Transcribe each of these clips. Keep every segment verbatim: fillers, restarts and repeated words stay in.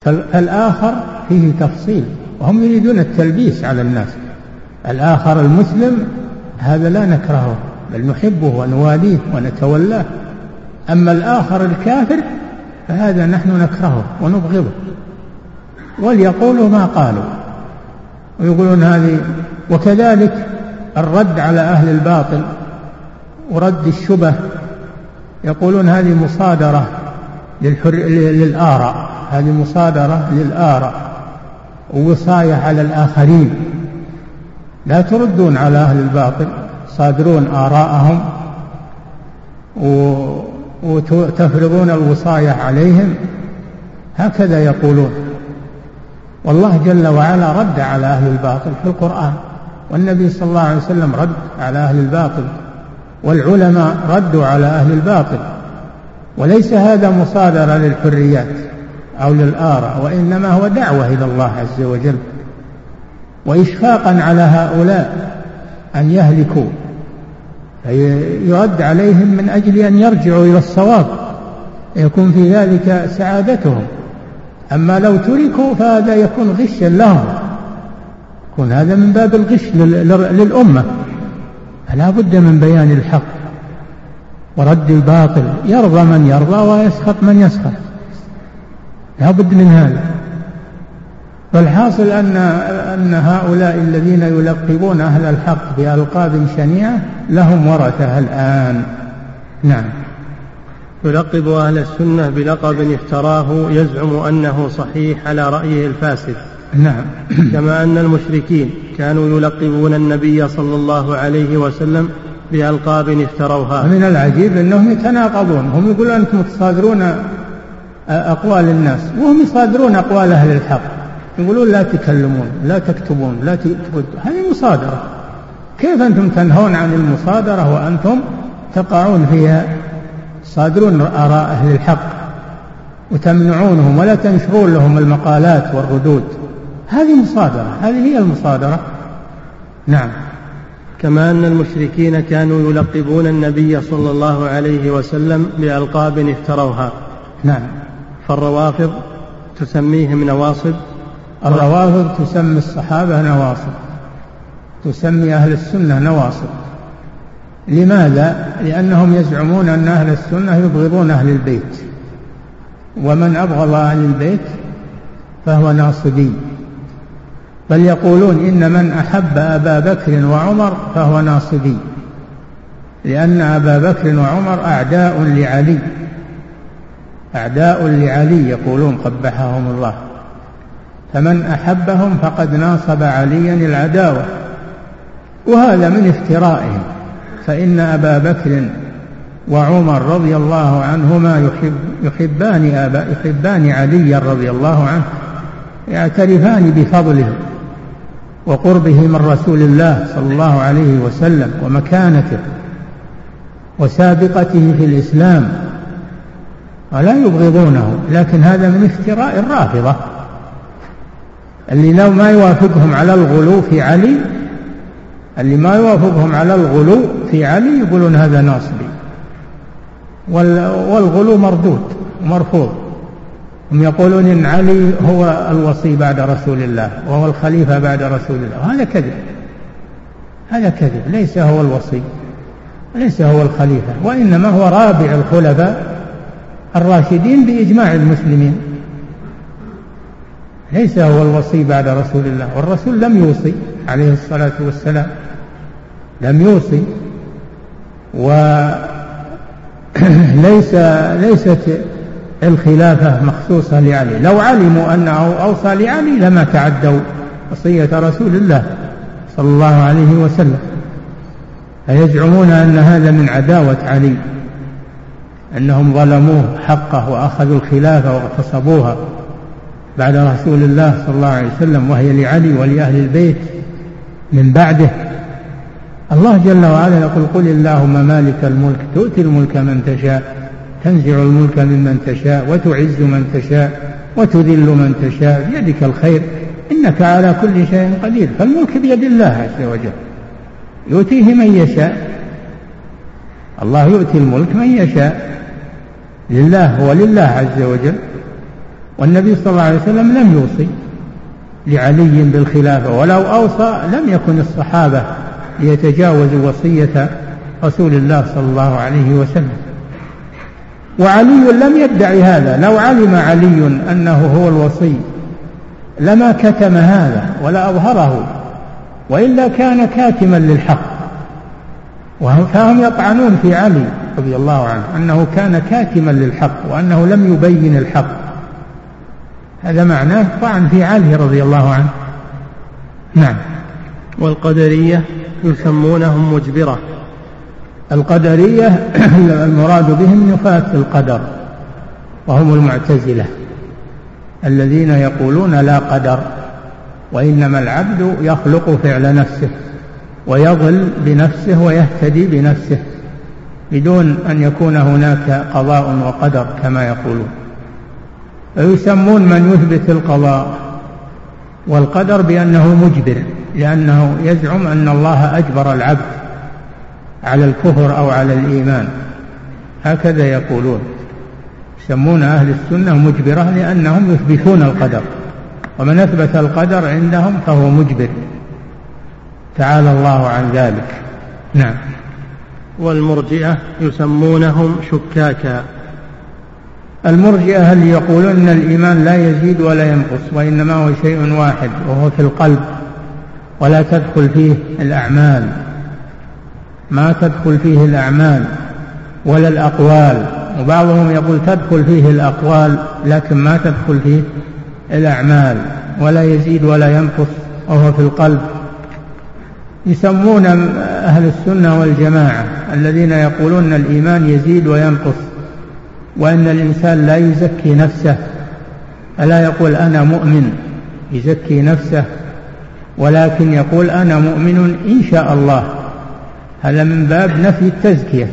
فالآخر فيه تفصيل، وهم يريدون التلبيس على الناس. الآخر المسلم هذا لا نكرهه بل نحبه ونواليه ونتولاه، أما الآخر الكافر فهذا نحن نكرهه ونبغضه. وليقولوا ما قالوا ويقولون هذه. وكذلك الرد على أهل الباطل ورد الشبه، يقولون هذه مصادرة للآراء، هذه مصادرة للآراء ووصاية على الآخرين. لا تردون على أهل الباطل، صادرون آراءهم وتفرضون الوصاية عليهم، هكذا يقولون. والله جل وعلا رد على أهل الباطل في القرآن، والنبي صلى الله عليه وسلم رد على أهل الباطل، والعلماء ردوا على أهل الباطل. وليس هذا مصادرة للحريات أو للآراء، وإنما هو دعوة إلى الله عز وجل، وإشفاقا على هؤلاء أن يهلكوا، يرد عليهم من أجل أن يرجعوا إلى الصواب، يكون في ذلك سعادتهم. أما لو تركوا فهذا يكون غشا لهم، يكون هذا من باب الغش للأمة. فلا بد من بيان الحق ورد الباطل، يرضى من يرضى ويسخط من يسخط، لا بد من هذا. فالحاصل أن, أن هؤلاء الذين يلقبون أهل الحق بألقاب شنيعة لهم ورثة الآن. نعم. يلقب أهل السنة بلقب افتراه يزعم أنه صحيح على رأيه الفاسد. نعم. كما أن المشركين كانوا يلقبون النبي صلى الله عليه وسلم بألقاب افتروها. من العجيب أنهم يتناقضون، هم يقولون أنتم تصادرون أقوال الناس وهم يصادرون أقوال أهل الحق، يقولون لا تكلمون لا تكتبون لا تكتبون، هذه مصادرة. كيف أنتم تنهون عن المصادرة وأنتم تقعون فيها؟ صادرون آراء أهل الحق وتمنعونهم ولا تنشرون لهم المقالات والردود، هذه مصادرة، هذه هي المصادرة. نعم. كما أن المشركين كانوا يلقبون النبي صلى الله عليه وسلم بألقاب افتروها. نعم. فالروافض تسميهم نواصب. الروافض تسمي الصحابة نواصب، تسمي أهل السنة نواصب. لماذا؟ لأنهم يزعمون أن أهل السنة يبغضون أهل البيت، ومن أبغض أهل البيت فهو ناصبي. بل يقولون إن من أحب أبا بكر وعمر فهو ناصبي، لأن أبا بكر وعمر أعداء لعلي، أعداء لعلي يقولون قبحهم الله، فمن أحبهم فقد ناصب عليا العداوة، وهذا من افترائهم. فإن أبا بكر وعمر رضي الله عنهما يحب يحبان, أبا يحبان علي رضي الله عنه، يعترفان بفضله وقربه من رسول الله صلى الله عليه وسلم ومكانته وسابقته في الإسلام، ولا يبغضونه. لكن هذا من افتراء الرافضة، اللي لو ما يوافقهم على الغلو في علي، اللي ما يوافقهم على الغلو في علي يقولون هذا ناصبي، والغلو مردود ومرفوض. هم يقولون إن علي هو الوصي بعد رسول الله وهو الخليفة بعد رسول الله، وهذا كذب، هذا كذب، ليس هو الوصي ليس هو الخليفة، وإنما هو رابع الخلفاء الراشدين بإجماع المسلمين، ليس هو الوصي بعد رسول الله. والرسول لم يوصي عليه الصلاة والسلام، لم يوصي، وليس ليست الخلافة مخصوصة لعلي. لو علموا أنه أوصى لعلي لما تعدوا وصية رسول الله صلى الله عليه وسلم. فيزعمون أن هذا من عداوة علي، أنهم ظلموه حقه وأخذوا الخلافة واغتصبوها بعد رسول الله صلى الله عليه وسلم، وهي لعلي ولأهل البيت من بعده. الله جل وعلا يقول: قل اللهم مالك الملك تؤتي الملك من تشاء تنزع الملك ممن تشاء وتعز من تشاء وتذل من تشاء بيدك الخير إنك على كل شيء قدير. فالملك بيد الله عز وجل، يؤتيه من يشاء. الله يؤتي الملك من يشاء، لله ولله عز وجل. والنبي صلى الله عليه وسلم لم يوصي لعلي بالخلافة، ولو أوصى لم يكن الصحابة ليتجاوزوا وصية رسول الله صلى الله عليه وسلم. وعلي لم يدعي هذا، لو علم علي أنه هو الوصي لما كتم هذا ولا أظهره، وإلا كان كاتما للحق. فهم يطعنون في علي رضي الله عنه أنه كان كاتما للحق وأنه لم يبين الحق، هذا معناه طعن في علي رضي الله عنه. نعم. والقدرية يسمونهم مجبرة. القدرية المراد بهم نفاة القدر، وهم المعتزلة الذين يقولون لا قدر، وإنما العبد يخلق فعل نفسه ويضل بنفسه ويهتدي بنفسه بدون أن يكون هناك قضاء وقدر كما يقولون. ويسمون من يثبت القضاء والقدر بأنه مجبر، لأنه يزعم أن الله أجبر العبد على الكفر أو على الإيمان، هكذا يقولون. يسمون أهل السنة مجبرة لأنهم يثبتون القدر، ومن أثبت القدر عندهم فهو مجبر، تعالى الله عن ذلك. نعم. والمرجئة يسمونهم شكاكا. المرجئة اللي يقولون أن الإيمان لا يزيد ولا ينقص، وإنما هو شيء واحد وهو في القلب، ولا تدخل فيه الأعمال، ما تدخل فيه الأعمال ولا الأقوال. وبعضهم يقول تدخل فيه الأقوال لكن ما تدخل فيه الأعمال، ولا يزيد ولا ينقص وهو في القلب. يسمون أهل السنة والجماعة الذين يقولون أن الإيمان يزيد وينقص، وأن الإنسان لا يزكي نفسه، ألا يقول أنا مؤمن يزكي نفسه، ولكن يقول أنا مؤمن إن شاء الله. هذا من باب نفي التزكية،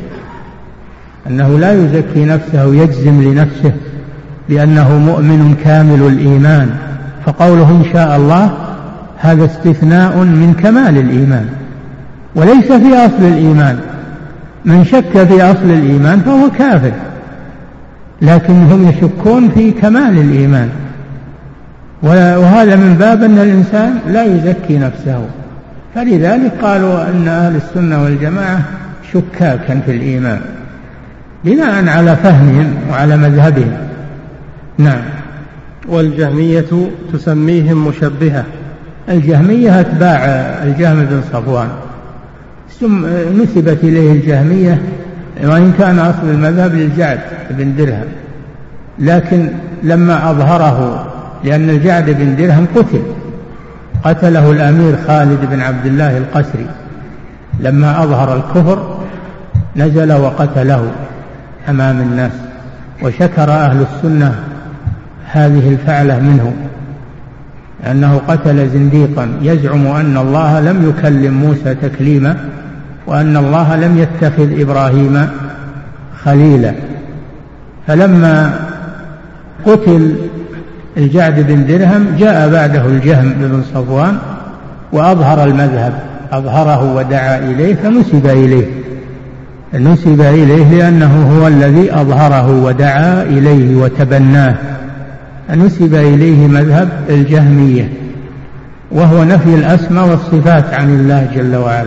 أنه لا يزكي نفسه ويجزم لنفسه بأنه مؤمن كامل الإيمان، فقوله إن شاء الله هذا استثناء من كمال الإيمان وليس في أصل الإيمان. من شك في أصل الإيمان فهو كافر، لكن هم يشكون في كمال الإيمان، وهذا من باب أن الإنسان لا يزكي نفسه. فلذلك قالوا أن أهل السنة والجماعة شكاكا في الإيمان بناء على فهمهم وعلى مذهبهم. نعم. والجهمية تسميهم مشبهة. الجهمية أتباع الجهم بن صفوان، نسبت إليه الجهمية، وإن كان أصل المذهب للجعد بن درهم، لكن لما أظهره، لأن الجعد بن درهم قتل، قتله الأمير خالد بن عبد الله القسري، لما أظهر الكفر نزل وقتله أمام الناس، وشكر أهل السنة هذه الفعلة منه، أنه قتل زنديقا يزعم أن الله لم يكلم موسى تكليما، وأن الله لم يتخذ إبراهيم خليلا. فلما قتل الجعد بن درهم جاء بعده الجهم بن صفوان وأظهر المذهب، أظهره ودعا إليه، فنسب إليه نسب إليه لأنه هو الذي أظهره ودعا إليه وتبناه، نسب إليه مذهب الجهمية، وهو نفي الأسماء والصفات عن الله جل وعلا.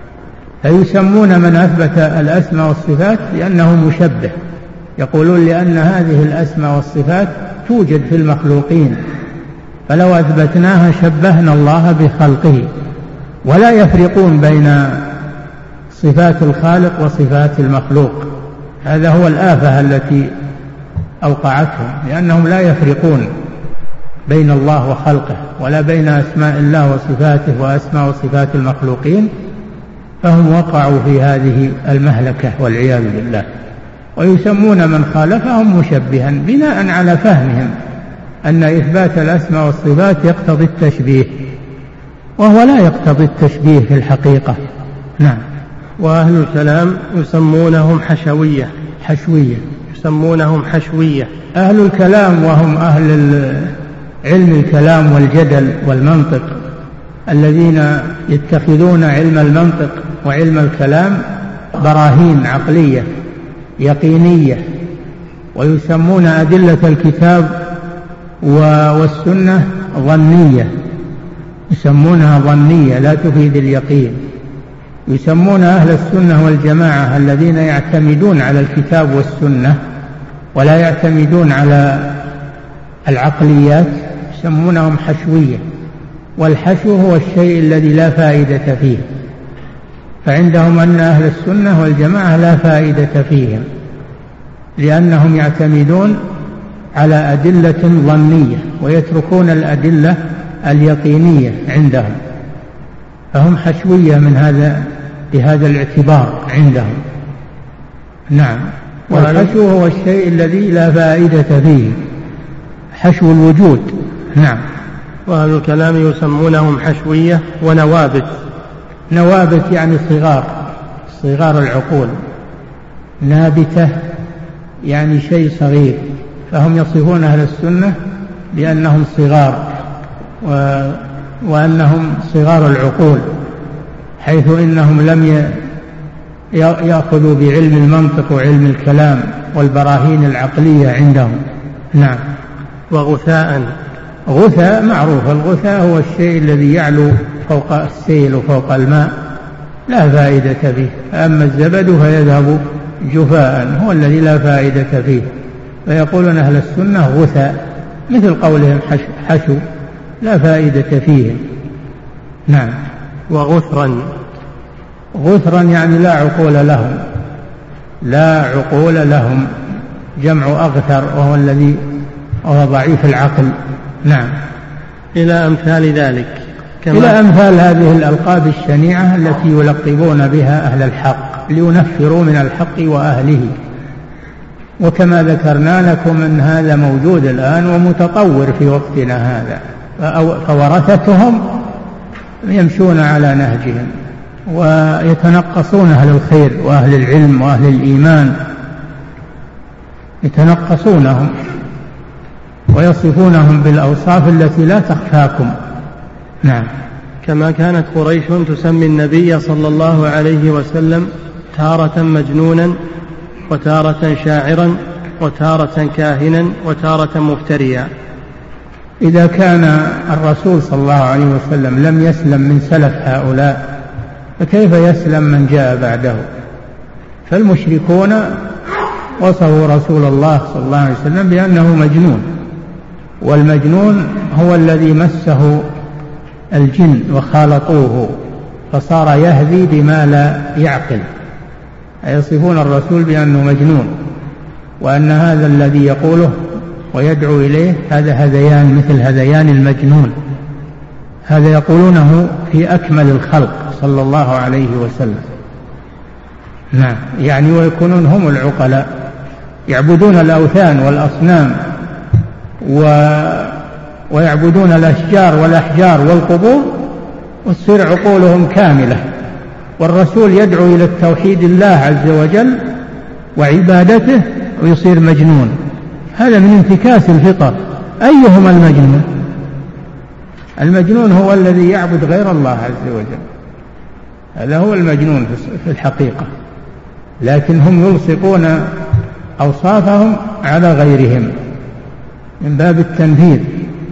فيسمون من أثبت الأسماء والصفات لأنه مشبه، يقولون لأن هذه الأسماء والصفات توجد في المخلوقين، فلو أثبتناها شبهنا الله بخلقه، ولا يفرقون بين صفات الخالق وصفات المخلوق. هذا هو الآفة التي أوقعتهم، لأنهم لا يفرقون بين الله وخلقه، ولا بين أسماء الله وصفاته وأسماء وصفات المخلوقين، فهم وقعوا في هذه المهلكة والعياذ بالله. ويسمون من خالفهم مشبها بناء على فهمهم أن إثبات الأسماء والصفات يقتضي التشبيه، وهو لا يقتضي التشبيه في الحقيقة. نعم. وأهل الكلام يسمونهم حشوية. حشوية يسمونهم حشوية. أهل الكلام وهم أهل علم الكلام والجدل والمنطق، الذين يتخذون علم المنطق وعلم الكلام براهين عقلية يقينية، ويسمون أدلة الكتاب والسنة ظنية، يسمونها ظنية لا تفيد اليقين. يسمون أهل السنة والجماعة الذين يعتمدون على الكتاب والسنة ولا يعتمدون على العقليات يسمونهم حشوية، والحشو هو الشيء الذي لا فائدة فيه، فعندهم أن أهل السنة والجماعة لا فائدة فيهم لأنهم يعتمدون على أدلة ظنية ويتركون الأدلة اليقينية عندهم، فهم حشوية من هذا بهذا الاعتبار عندهم. نعم. والحشو هو الشيء الذي لا فائدة فيه، حشو الوجود. نعم. وأهل الكلام يسمونهم حشوية ونوابت. نوابت يعني صغار، صغار العقول. نابتة يعني شيء صغير، فهم يصفون أهل السنة بأنهم صغار و... وأنهم صغار العقول، حيث إنهم لم يأخذوا بعلم المنطق وعلم الكلام والبراهين العقلية عندهم. نعم. وغثاء. غثاء معروف، الغثاء هو الشيء الذي يعلو فوق السيل وفوق الماء لا فائدة فيه، أما الزبد فيذهب جفاء هو الذي لا فائدة فيه، فيقولون أهل السنة غثاء مثل قولهم حشو لا فائدة فيهم. نعم. وغثرا. غثرا يعني لا عقول لهم، لا عقول لهم، جمع أغثر وهو الذي وهو ضعيف العقل. نعم. إلى أمثال ذلك. كما إلى أمثال هذه الألقاب الشنيعة التي يلقبون بها أهل الحق لينفروا من الحق وأهله. وكما ذكرنا لكم أن هذا موجود الآن ومتطور في وقتنا هذا، فورثتهم يمشون على نهجهم ويتنقصون أهل الخير وأهل العلم وأهل الإيمان، يتنقصونهم ويصفونهم بالأوصاف التي لا تخفاكم. نعم. كما كانت قريش تسمي النبي صلى الله عليه وسلم تارة مجنونا وتارة شاعرا وتارة كاهنا وتارة مفتريا. إذا كان الرسول صلى الله عليه وسلم لم يسلم من سلف هؤلاء فكيف يسلم من جاء بعده؟ فالمشركون وصفوا رسول الله صلى الله عليه وسلم بأنه مجنون، والمجنون هو الذي مسه الجن وخالطوه فصار يهذي بما لا يعقل، يصفون الرسول بأنه مجنون، وأن هذا الذي يقوله ويدعو إليه هذا هذيان مثل هذيان المجنون، هذا يقولونه في أكمل الخلق صلى الله عليه وسلم. نعم. يعني ويكونون هم العقلاء، يعبدون الأوثان والأصنام و... ويعبدون الأشجار والأحجار والقبور وتصير عقولهم كاملة، والرسول يدعو إلى التوحيد الله عز وجل وعبادته ويصير مجنون. هذا من انتكاس الفطر. أيهما المجنون؟ المجنون هو الذي يعبد غير الله عز وجل، هذا هو المجنون في الحقيقة، لكن هم يلصقون أوصافهم على غيرهم من باب التنفيذ.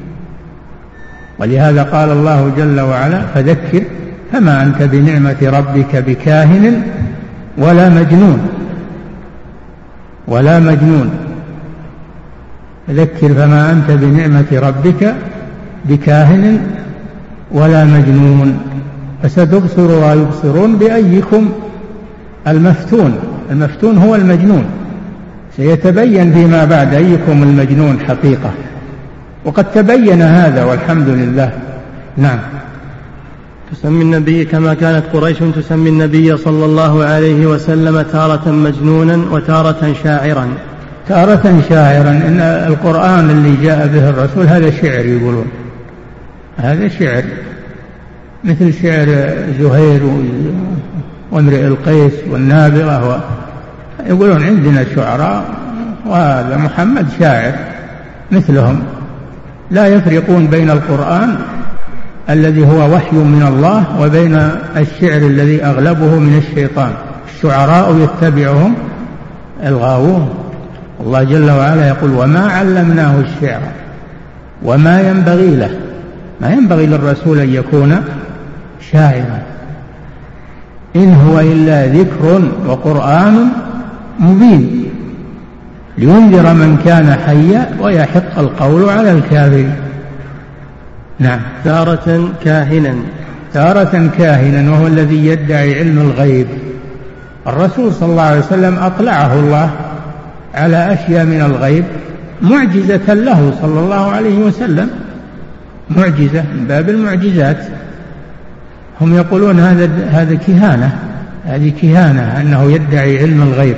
ولهذا قال الله جل وعلا: فذكر فما أنت بنعمة ربك بكاهن ولا مجنون ولا مجنون فذكر فما أنت بنعمة ربك بكاهن ولا مجنون فستبصر ويبصرون بأيكم المفتون. المفتون هو المجنون، سيتبين فيما بعد أيكم المجنون حقيقة، وقد تبين هذا والحمد لله. نعم. تسمي النبي كما كانت قريش تسمي النبي صلى الله عليه وسلم تارة مجنونا وتارة شاعرا. تارة شاعرا، إن القرآن اللي جاء به الرسول هذا شعر، يقولون هذا شعر مثل شعر زهير وامرئ القيس والنابغة، يقولون عندنا شعراء وهذا محمد شاعر مثلهم. لا يفرقون بين القرآن الذي هو وحي من الله وبين الشعر الذي أغلبه من الشيطان. الشعراء يتبعهم الغاوون. الله جل وعلا يقول: وما علمناه الشعر وما ينبغي له، ما ينبغي للرسول أن يكون شاعرا، إن هو إلا ذكر وقرآن مبين لينذر من كان حيا ويحق القول على الكافرين. نعم. تارة كاهنا، تارة كاهنا وهو الذي يدعي علم الغيب. الرسول صلى الله عليه وسلم أطلعه الله على أشياء من الغيب معجزة له صلى الله عليه وسلم، معجزة من باب المعجزات. هم يقولون هذا هذا كهانة، هذه كهانة أنه يدعي علم الغيب،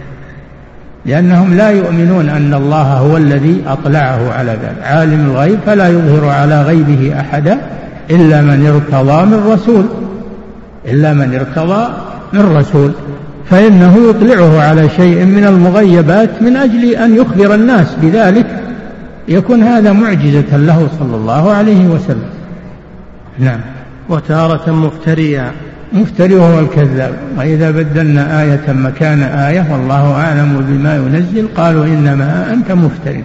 لأنهم لا يؤمنون أن الله هو الذي أطلعه على ذلك. عالم الغيب فلا يظهر على غيبه أحدا إلا من ارتضى من رسول، إلا من ارتضى من رسول، فإنه يطلعه على شيء من المغيبات من أجل أن يخبر الناس بذلك، يكون هذا معجزة له صلى الله عليه وسلم. نعم. وتارة مفتريا، مفتري وهو الكذاب. وإذا بدلنا آية مكان آية والله أعلم بما ينزل قالوا إنما أنت مفتري،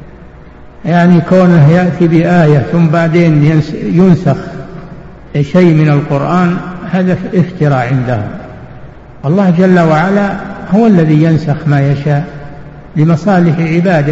يعني كونه يأتي بآية ثم بعدين ينسخ شيء من القرآن هذا افتراء عندهم. الله جل وعلا هو الذي ينسخ ما يشاء لمصالح عباده،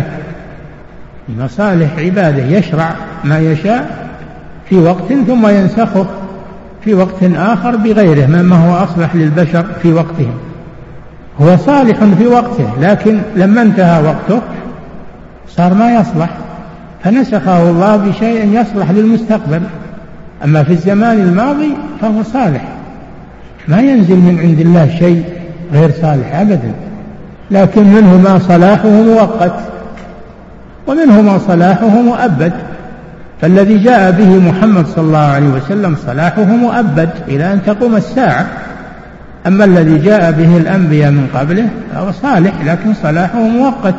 لمصالح عباده يشرع ما يشاء في وقت ثم ينسخه في وقت آخر بغيره مما هو أصلح للبشر في وقتهم. هو صالح في وقته، لكن لما انتهى وقته صار ما يصلح فنسخه الله بشيء يصلح للمستقبل. أما في الزمان الماضي فهو صالح، ما ينزل من عند الله شيء غير صالح أبدا، لكن منه ما صلاحه مؤقت ومنه ما صلاحه مؤبد. فالذي جاء به محمد صلى الله عليه وسلم صلاحه مؤبد إلى أن تقوم الساعة، أما الذي جاء به الأنبياء من قبله فهو صالح لكن صلاحه مؤقت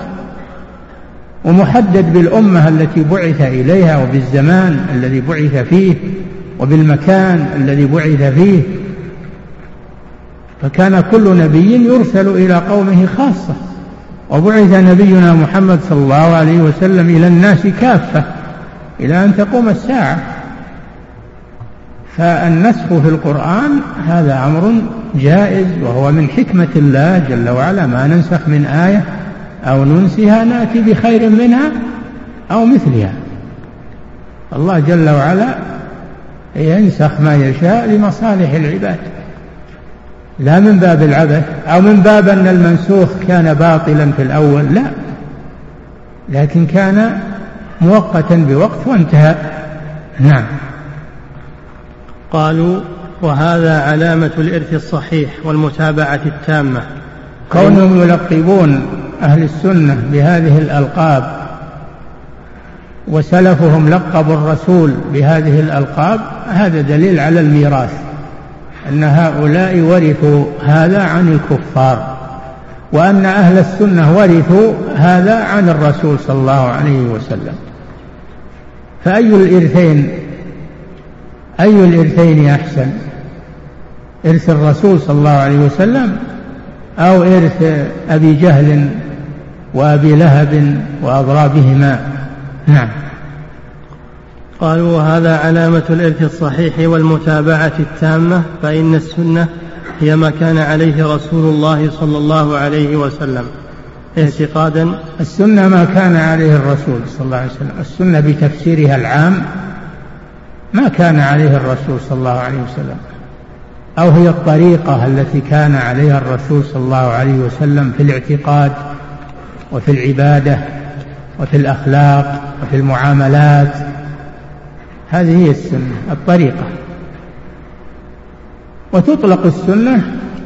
ومحدد بالأمة التي بعث إليها وبالزمان الذي بعث فيه وبالمكان الذي بعث فيه. فكان كل نبي يرسل إلى قومه خاصة، وبعث نبينا محمد صلى الله عليه وسلم إلى الناس كافة إلى أن تقوم الساعة. فالنسخ في القرآن هذا أمر جائز وهو من حكمة الله جل وعلا، ما ننسخ من آية أو ننسها نأتي بخير منها أو مثلها. الله جل وعلا ينسخ ما يشاء لمصالح العباد، لا من باب العبث أو من باب أن المنسوخ كان باطلا في الأول، لا، لكن كان مؤقتا بوقت وانتهى. نعم. قالوا وهذا علامة الإرث الصحيح والمتابعة التامة. كونهم يلقبون أهل السنة بهذه الألقاب وسلفهم لقبوا الرسول بهذه الألقاب هذا دليل على الميراث، أن هؤلاء ورثوا هذا عن الكفار، وأن أهل السنة ورثوا هذا عن الرسول صلى الله عليه وسلم. فأي الإرثين أي الإرثين أحسن، إرث الرسول صلى الله عليه وسلم أو إرث أبي جهل وأبي لهب وأضرابهما؟ نعم. قالوا وهذا علامة الإرث الصحيح والمتابعة التامة، فإن السنة هي ما كان عليه رسول الله صلى الله عليه وسلم اعتقادا. السنة ما كان عليه الرسول صلى الله عليه وسلم، السنة بتفسيرها العام ما كان عليه الرسول صلى الله عليه وسلم، أو هي الطريقة التي كان عليها الرسول صلى الله عليه وسلم في الاعتقاد وفي العبادة وفي الأخلاق وفي المعاملات. هذه هي السنة الطريقة. وتطلق السنة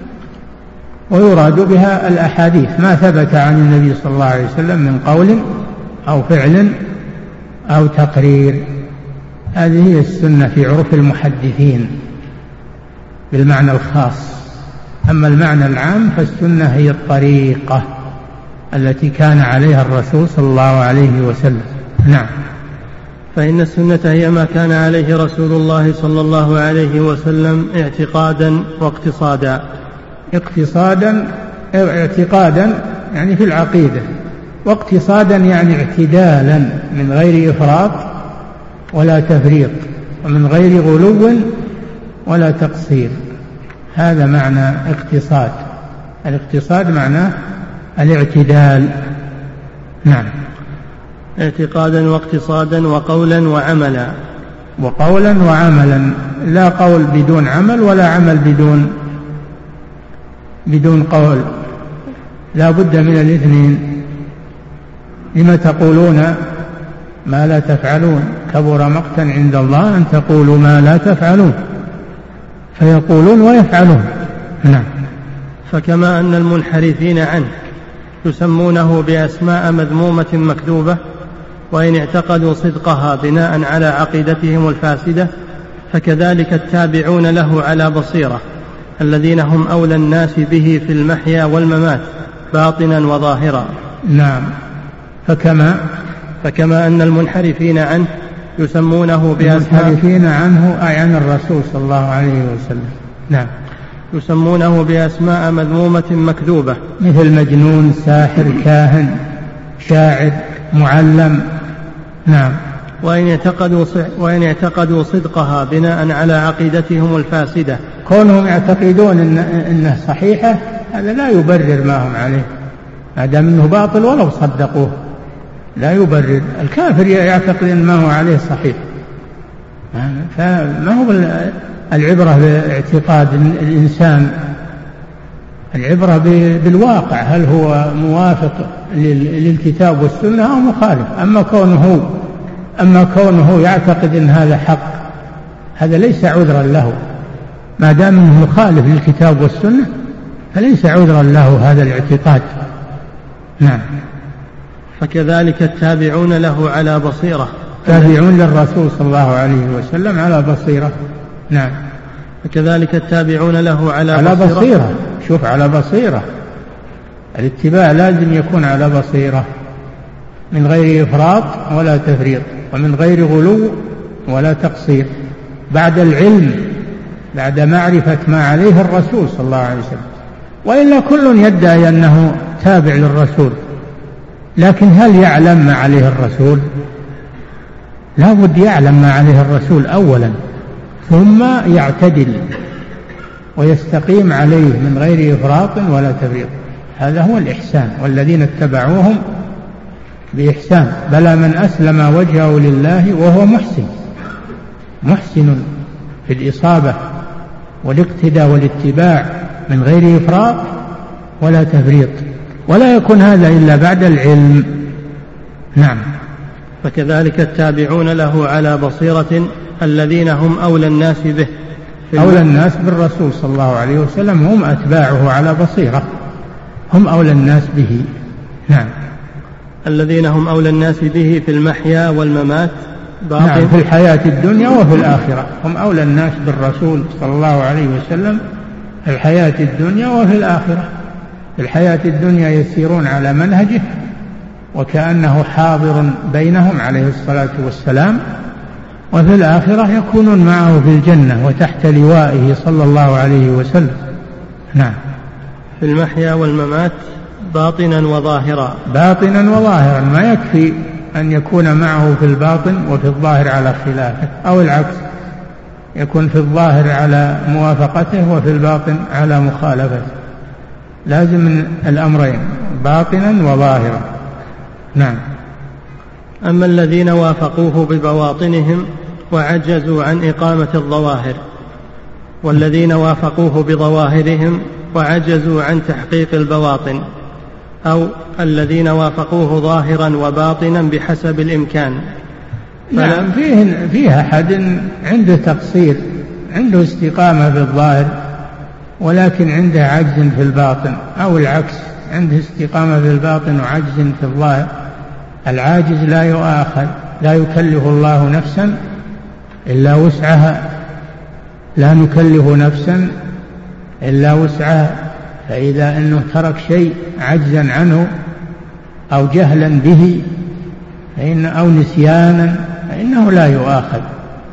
ويراد بها الأحاديث ما ثبت عن النبي صلى الله عليه وسلم من قول أو فعل أو تقرير، هذه هي السنة في عرف المحدثين بالمعنى الخاص. أما المعنى العام فالسنة هي الطريقة التي كان عليها الرسول صلى الله عليه وسلم. نعم. فإن السنة هي ما كان عليه رسول الله صلى الله عليه وسلم اعتقادا واقتصادا. اقتصادا اعتقادا يعني في العقيدة، واقتصادا يعني اعتدالا من غير إفراط ولا تفريط، ومن غير غلو ولا تقصير. هذا معنى اقتصاد. الاقتصاد معناه الاعتدال. نعم. اعتقادا واقتصادا وقولا وعملا. وقولا وعملا، لا قول بدون عمل ولا عمل بدون بدون قول، لا بد من الاثنين. لما تقولون ما لا تفعلون، كبر مقتا عند الله أن تقولوا ما لا تفعلون، فيقولون ويفعلون. نعم. فكما أن المنحرفين عنه يسمونه بأسماء مذمومة مكذوبة وإن اعتقدوا صدقها بناء على عقيدتهم الفاسدة، فكذلك التابعون له على بصيرة الذين هم أولى الناس به في المحيا والممات باطنا وظاهرا. نعم. فكما فكما أن المنحرفين عنه يسمونه بأسماء المنحرفين عنه أي عن الرسول صلى الله عليه وسلم. نعم. يسمونه بأسماء مذمومة مكذوبة مثل مجنون، ساحر، كاهن، شاعر، معلم. نعم. وإن اعتقدوا وإن اعتقدوا صدقها بناء على عقيدتهم الفاسدة، كونهم يعتقدون إن إنه صحيحة هذا لا يبرر ما هم عليه، ما دام إنه باطل ولو صدقوه لا يبرر. الكافر يعتقد إن ما هو عليه صحيح، فما هو العبرة باعتقاد الإنسان، العبرة بالواقع، هل هو موافق للكتاب والسنة أو مخالف. أما كونه أما كونه يعتقد أن هذا حق، هذا ليس عذرا له، ما دام أنه مخالف للكتاب والسنة فليس عذرا له هذا الاعتقاد. نعم. فكذلك التابعون له على بصيرة، تابعون للرسول صلى الله عليه وسلم على بصيرة. نعم. فكذلك التابعون له على, على بصيرة. بصيرة. شوف، على بصيرة، الاتباع لازم يكون على بصيرة من غير إفراط ولا تفريط، ومن غير غلو ولا تقصير، بعد العلم، بعد معرفة ما عليه الرسول صلى الله عليه وسلم. وإلا كل يدعي أنه تابع للرسول، لكن هل يعلم ما عليه الرسول؟ لا بد يعلم ما عليه الرسول أولا، ثم يعتدل ويستقيم عليه من غير إفراط ولا تفريط. هذا هو الإحسان. والذين اتبعوهم بإحسان بلى من أسلم وجهه لله وهو محسن، محسن في الإصابة والاقتداء والاتباع من غير إفراط ولا تفريط، ولا يكون هذا إلا بعد العلم. نعم. فكذلك التابعون له على بصيرة الذين هم أولى الناس به، أولى الناس بالرسول صلى الله عليه وسلم هم أتباعه على بصيرة، هم أولى الناس به. نعم. الذين هم أولى الناس به في المحيا والممات باطن. نعم، في الحياة الدنيا وفي الآخرة هم أولى الناس بالرسول صلى الله عليه وسلم في الحياة الدنيا وفي الآخرة. في الحياة الدنيا يسيرون على منهجه وكأنه حاضر بينهم عليه الصلاة والسلام، وفي الآخرة يكونون معه في الجنة وتحت لوائه صلى الله عليه وسلم. نعم. في المحيا والممات باطنا وظاهرا. باطنا وظاهرا، ما يكفي أن يكون معه في الباطن وفي الظاهر على خلافه، أو العكس، يكون في الظاهر على موافقته وفي الباطن على مخالفته. لازم من الأمرين، باطنا وظاهرا. نعم. أما الذين وافقوه ببواطنهم وعجزوا عن إقامة الظواهر، والذين وافقوه بظواهرهم وعجزوا عن تحقيق البواطن، أو الذين وافقوه ظاهرا وباطنا بحسب الإمكان. نعم. فيه, فيه أحد عنده تقصير، عنده استقامة في الظاهر ولكن عنده عجز في الباطن، أو العكس، عنده استقامة في الباطن وعجز في الظاهر. العاجز لا يؤاخذ، لا يكلف الله نفسا إلا وسعها، لا نكلف نفسا إلا وسعها. فإذا أنه ترك شيء عجزا عنه أو جهلا به فإن أو نسيانا فإنه لا يؤاخذ.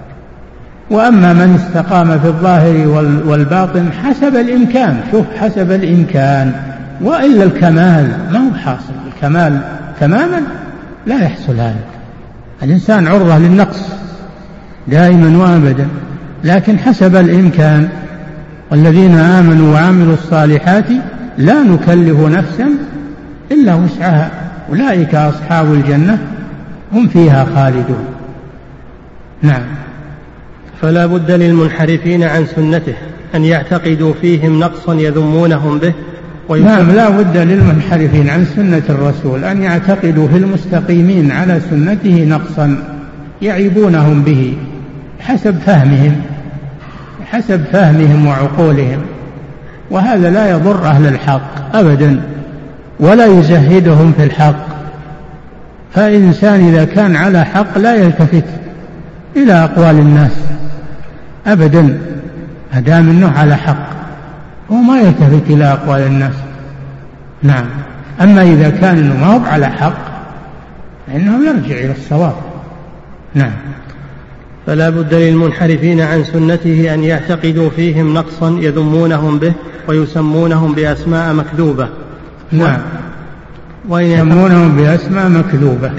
وأما من استقام في الظاهر والباطن حسب الإمكان، شوف، حسب الإمكان، وإلا الكمال ما هو حاصل. الكمال تماما لا يحصل هذا. الإنسان عرضة للنقص دائما وأبدا، لكن حسب الإمكان. والذين آمنوا وعملوا الصالحات لا نكلف نفسا إلا وسعها أولئك أصحاب الجنة هم فيها خالدون. نعم. فلا بد للمنحرفين عن سنته أن يعتقدوا فيهم نقصا يذمونهم به. نعم، لا بد للمنحرفين عن سنة الرسول أن يعتقدوا في المستقيمين على سنته نقصا يعيبونهم به حسب فهمهم حسب فهمهم وعقولهم، وهذا لا يضر أهل الحق أبدا ولا يزهدهم في الحق. فالإنسان إذا كان على حق لا يلتفت إلى أقوال الناس أبدا، أدام أنه على حق هو ما يلتفت إلى أقوال الناس. نعم. أما إذا كان أنه ما هو على حق فإنه يرجع إلى الصواب. نعم. فلا بد للمنحرفين عن سنته أن يعتقدوا فيهم نقصا يذمونهم به ويسمونهم بأسماء مكذوبة. نعم، ويسمونهم بأسماء مكذوبة.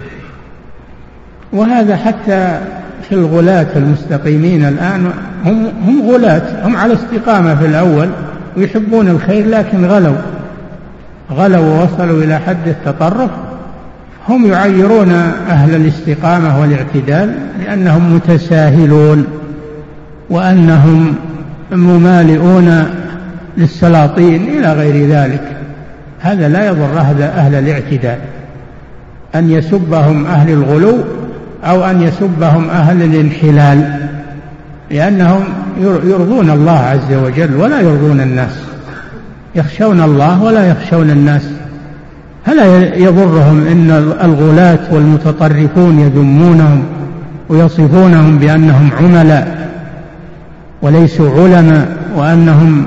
وهذا حتى في الغلاة المستقيمين الآن هم, هم غلاة، هم على استقامة في الأول ويحبون الخير، لكن غلوا غلوا ووصلوا إلى حد التطرف. هم يعيرون أهل الاستقامة والاعتدال لأنهم متساهلون وأنهم ممالئون للسلاطين إلى غير ذلك. هذا لا يضر أهل الاعتدال أن يسبهم أهل الغلو أو أن يسبهم أهل الانحلال، لأنهم يرضون الله عز وجل ولا يرضون الناس، يخشون الله ولا يخشون الناس. فلا يضرهم إن الغلاة والمتطرفون يذمونهم ويصفونهم بأنهم عملاء وليسوا علماء، وأنهم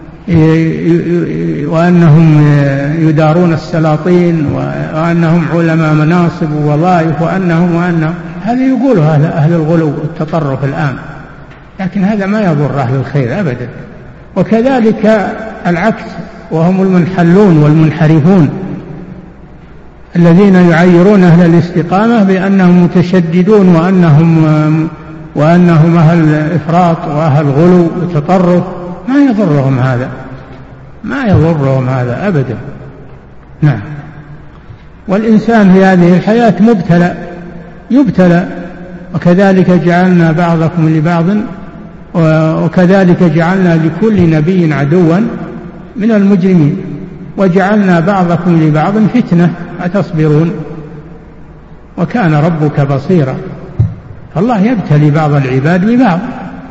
وأنهم يدارون السلاطين، وأنهم علماء مناصب ووظائف، وأنهم وأنهم هذا يقوله أهل, أهل الغلو والتطرف الآن، لكن هذا ما يضر أهل الخير أبدا. وكذلك العكس، وهم المنحلون والمنحرفون الذين يعيرون أهل الاستقامة بأنهم متشددون وأنهم وأنهم أهل إفراط وأهل غلو وتطرف. ما يضرهم هذا ما يضرهم هذا أبدا. نعم. والإنسان في هذه الحياة مبتلى يبتلى وكذلك جعلنا بعضكم لبعض وكذلك جعلنا لكل نبي عدوا من المجرمين وجعلنا بعضكم لبعض فتنة أتصبرون وكان ربك بصيرا. فالله يبتلي بعض العباد ببعض.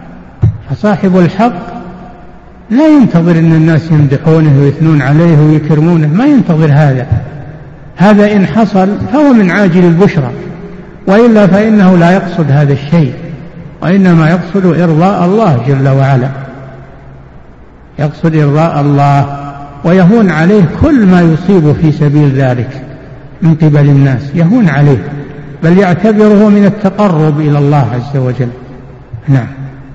فصاحب الحق لا ينتظر أن الناس يمدحونه ويثنون عليه ويكرمونه، ما ينتظر هذا. هذا إن حصل فهو من عاجل البشرى، وإلا فإنه لا يقصد هذا الشيء، وإنما يقصد إرضاء الله جل وعلا، يقصد إرضاء الله، ويهون عليه كل ما يصيب في سبيل ذلك من قبل الناس، يهون عليه، بل يعتبره من التقرب إلى الله عز وجل. نعم.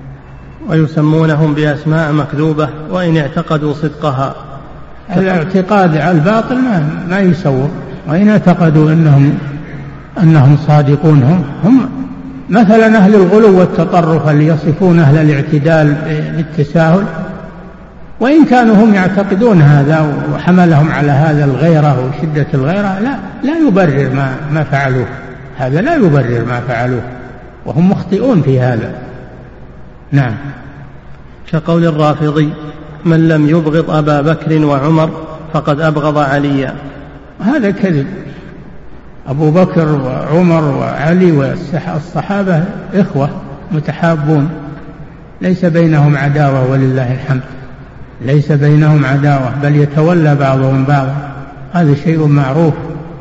ويسمونهم بأسماء مكذوبة وإن اعتقدوا صدقها. الاعتقاد على الباطل ما, ما يسوق، وإن اعتقدوا أنهم, أنهم صادقون هم, هم مثلا أهل الغلو والتطرف اللي يصفون أهل الاعتدال بالتساهل، وإن كانوا هم يعتقدون هذا وحملهم على هذا الغيرة وشدة الغيرة، لا, لا يبرر ما, ما فعلوه، هذا لا يبرر ما فعلوه، وهم مخطئون في هذا. نعم. كقول الرافضي: من لم يبغض أبا بكر وعمر فقد أبغض عليا. هذا كذب. أبو بكر وعمر وعلي والصحابة إخوة متحابون، ليس بينهم عداوة ولله الحمد، ليس بينهم عداوة، بل يتولى بعضهم بعضا، هذا شيء معروف.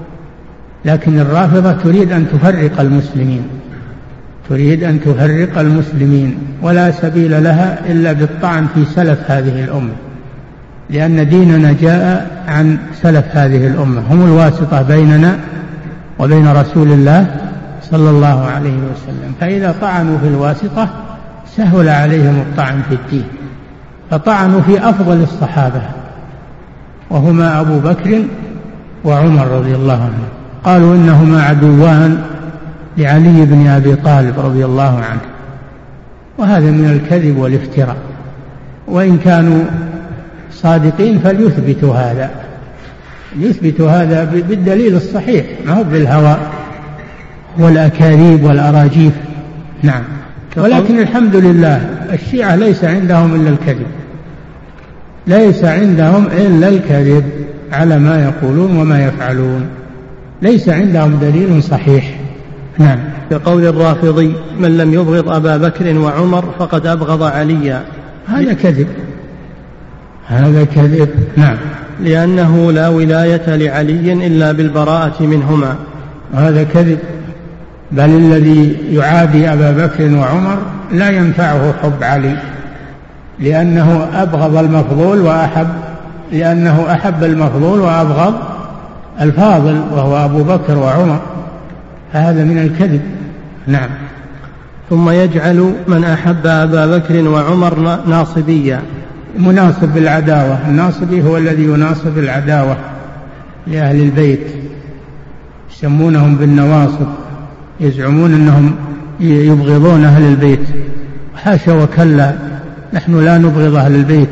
لكن الرافضة تريد أن تفرق المسلمين، تريد أن تفرق المسلمين، ولا سبيل لها إلا بالطعن في سلف هذه الأمة، لأن ديننا جاء عن سلف هذه الأمة، هم الواسطة بيننا وبين رسول الله صلى الله عليه وسلم. فإذا طعنوا في الواسطة سهل عليهم الطعن في الدين، فطعنوا في أفضل الصحابة وهما أبو بكر وعمر رضي الله عنه، قالوا إنهما عدوان لعلي بن أبي طالب رضي الله عنه، وهذا من الكذب والافتراء، وإن كانوا صادقين فليثبتوا هذا، يثبتوا هذا بالدليل الصحيح، ما هو بالهوى والأكاذيب والأراجيف. نعم. ولكن الحمد لله الشيعة ليس عندهم إلا الكذب، ليس عندهم إلا الكذب على ما يقولون وما يفعلون، ليس عندهم دليل صحيح. نعم. كقول الرافضي: من لم يبغض أبا بكر وعمر فقد أبغض عليا. هذا كذب، هذا كذب. نعم. لأنه لا ولاية لعلي إلا بالبراءة منهما. هذا كذب، بل الذي يعادي أبا بكر وعمر لا ينفعه حب علي، لأنه أبغض المفضول وأحب، لأنه أحب المفضول وأبغض الفاضل وهو أبو بكر وعمر، هذا من الكذب. نعم. ثم يجعل من أحب أبا بكر وعمر ناصبيا. مناصب بالعداوة، الناصبي هو الذي يناصب العداوة لأهل البيت، يسمونهم بالنواصب، يزعمون أنهم يبغضون أهل البيت. حاشا وكلا، نحن لا نبغض أهل البيت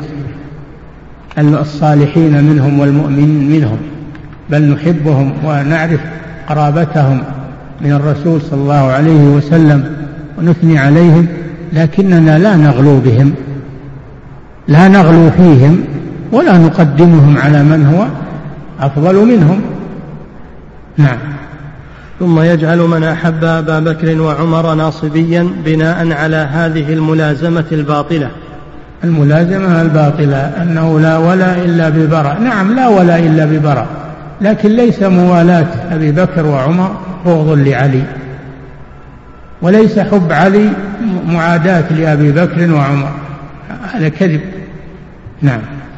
الصالحين منهم والمؤمنين منهم، بل نحبهم ونعرف قرابتهم من الرسول صلى الله عليه وسلم ونثني عليهم، لكننا لا نغلو بهم، لا نغلو فيهم ولا نقدمهم على من هو أفضل منهم. نعم. ثم يجعل من أحب أبا بكر وعمر ناصبيا بناء على هذه الملازمة الباطلة. الملازمة الباطلة أنه لا ولا إلا ببراء. نعم، لا ولا إلا ببراء، لكن ليس موالاة أبي بكر وعمر بغض لعلي، وليس حب علي معاداة لأبي بكر وعمر، هذا كذب. نعم.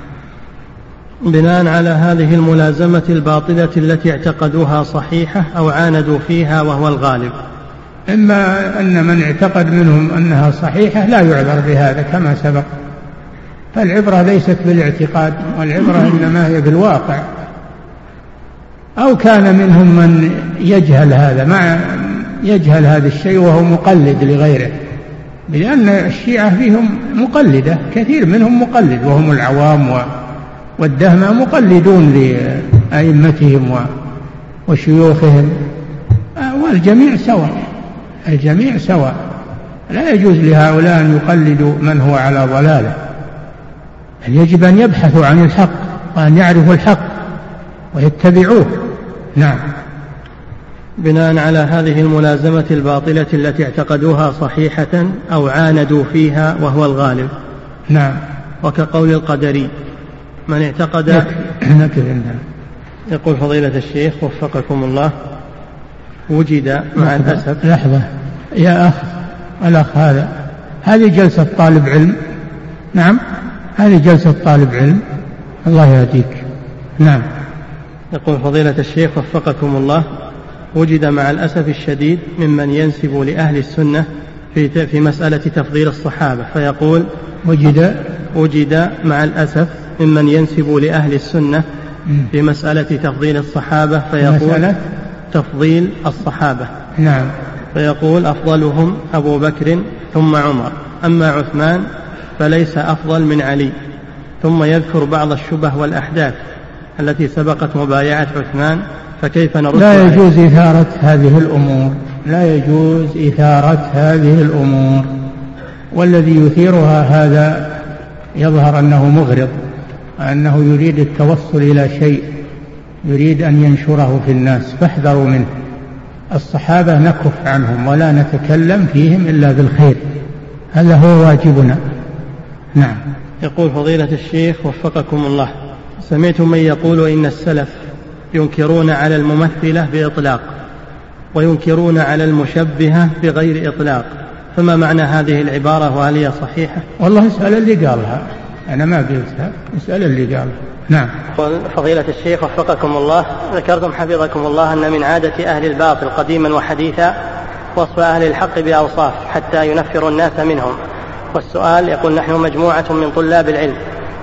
بناء على هذه الملازمة الباطلة التي اعتقدوها صحيحة أو عاندوا فيها وهو الغالب. إما أن من اعتقد منهم أنها صحيحة لا يعذر بهذا كما سبق، فالعبرة ليست بالاعتقاد، والعبرة إنما هي بالواقع. أو كان منهم من يجهل هذا، مع يجهل هذا الشيء وهو مقلد لغيره، لأن الشيعة فيهم مقلدة، كثير منهم مقلد، وهم العوام والدهمة مقلدون لأئمتهم وشيوخهم، والجميع سواء، الجميع سواء، لا يجوز لهؤلاء أن يقلدوا من هو على ضلاله، بل يجب أن يبحثوا عن الحق وأن يعرفوا الحق ويتبعوه. نعم. بناء على هذه الملازمة الباطلة التي اعتقدوها صحيحة أو عاندوا فيها وهو الغالب. نعم. وكقول القدري: من اعتقد نكر عندنا. يقول فضيلة الشيخ وفقكم الله: وجد مع الأسف. لحظة يا أخ، الأخ هذا، هذه جلسة طالب علم. نعم، هذه جلسة طالب علم، الله يهديك. نعم. يقول فضيلة الشيخ وفقكم الله: وجد مع الأسف الشديد ممن ينسب لأهل السنة في في مسألة تفضيل الصحابة، فيقول: وجد وجد مع الأسف ممن ينسب لأهل السنة في مسألة تفضيل الصحابة، فيقول مسألة تفضيل الصحابة. نعم. فيقول: أفضلهم أبو بكر ثم عمر، أما عثمان فليس أفضل من علي، ثم يذكر بعض الشبه والأحداث التي سبقت مبايعة عثمان، فكيف نرد؟ لا يجوز إثارة هذه الأمور، لا يجوز إثارة هذه الأمور، والذي يثيرها هذا يظهر أنه مغرض، أنه يريد التوصل إلى شيء، يريد أن ينشره في الناس، فاحذروا منه. الصحابة نكف عنهم ولا نتكلم فيهم إلا بالخير، هذا هو واجبنا. نعم. يقول فضيلة الشيخ وفقكم الله: سمعت من يقول إن السلف ينكرون على الممثلة بإطلاق وينكرون على المشبهة بغير إطلاق، فما معنى هذه العبارة وهل هي صحيحة؟ والله اسأل اللي قالها، أنا ما قلتها، اسأل اللي قالها. نعم. فضيلة الشيخ وفقكم الله: ذكرتم حفظكم الله أن من عادة أهل الباطل قديما وحديثا وصف أهل الحق بأوصاف حتى ينفر الناس منهم، والسؤال: يقول نحن مجموعة من طلاب العلم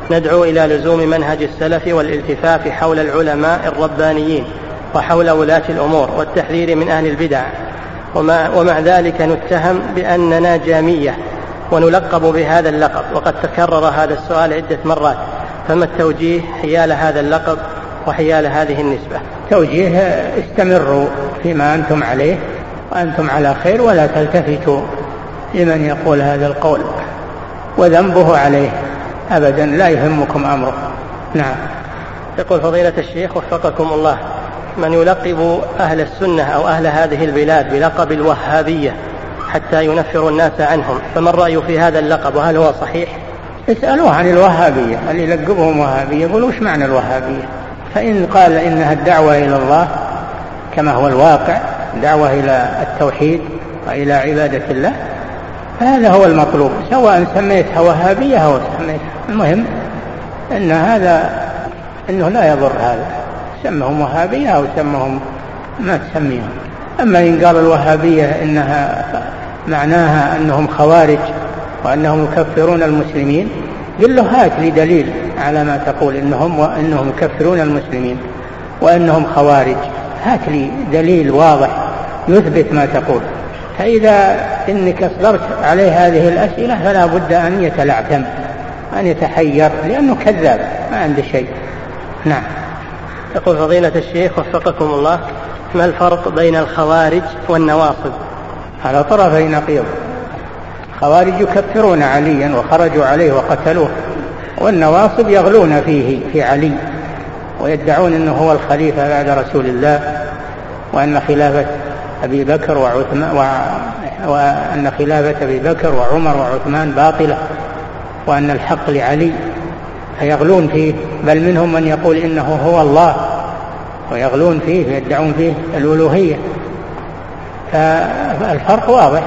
ندعو إلى لزوم منهج السلف والالتفاف حول العلماء الربانيين وحول ولاة الأمور والتحذير من أهل البدع، ومع, ومع ذلك نتهم بأننا جامية ونلقب بهذا اللقب، وقد تكرر هذا السؤال عدة مرات، فما التوجيه حيال هذا اللقب وحيال هذه النسبة؟ توجيه: استمروا فيما أنتم عليه وأنتم على خير، ولا تلتفتوا لمن يقول هذا القول وذنبه عليه أبدا، لا يهمكم أمره. نعم. يقول فضيلة الشيخ وفقكم الله: من يلقب أهل السنة أو أهل هذه البلاد بلقب الوهابية حتى ينفر الناس عنهم، فما الرأي في هذا اللقب وهل هو صحيح؟ اسألوه عن الوهابية، اللي يلقبهم وهابية يقولوا وش معنى الوهابية؟ فإن قال إنها الدعوة إلى الله كما هو الواقع، دعوة إلى التوحيد وإلى عبادة الله، فهذا هو المطلوب، سواء سميتها وهابية أو سميتها، المهم أن هذا أنه لا يضر هذا، سمهم وهابية أو سمهم ما تسميهم. أما إن قال الوهابية إنها معناها أنهم خوارج وأنهم يكفرون المسلمين، قل له هات لي دليل على ما تقول إنهم وأنهم يكفرون المسلمين وأنهم خوارج، هات لي دليل واضح يثبت ما تقول. فإذا إنك أصدرت عليه هذه الأسئلة فلا بد أن يتلعثم، أن يتحير، لأنه كذاب ما عنده شيء. نعم. يقول فضيلة الشيخ وفقكم الله: ما الفرق بين الخوارج والنواصب؟ على طرفي نقيض. الخوارج يكفرون عليا وخرجوا عليه وقتلوه، والنواصب يغلون فيه في علي ويدعون أنه هو الخليفة بعد رسول الله، وأن خلافة أبي بكر وعثمان وأن خلافة أبي بكر وعمر وعثمان باطلة، وأن الحق لعلي، فيغلون فيه، بل منهم من يقول إنه هو الله ويغلون فيه ويدعون فيه الألوهية. فالفرق واضح،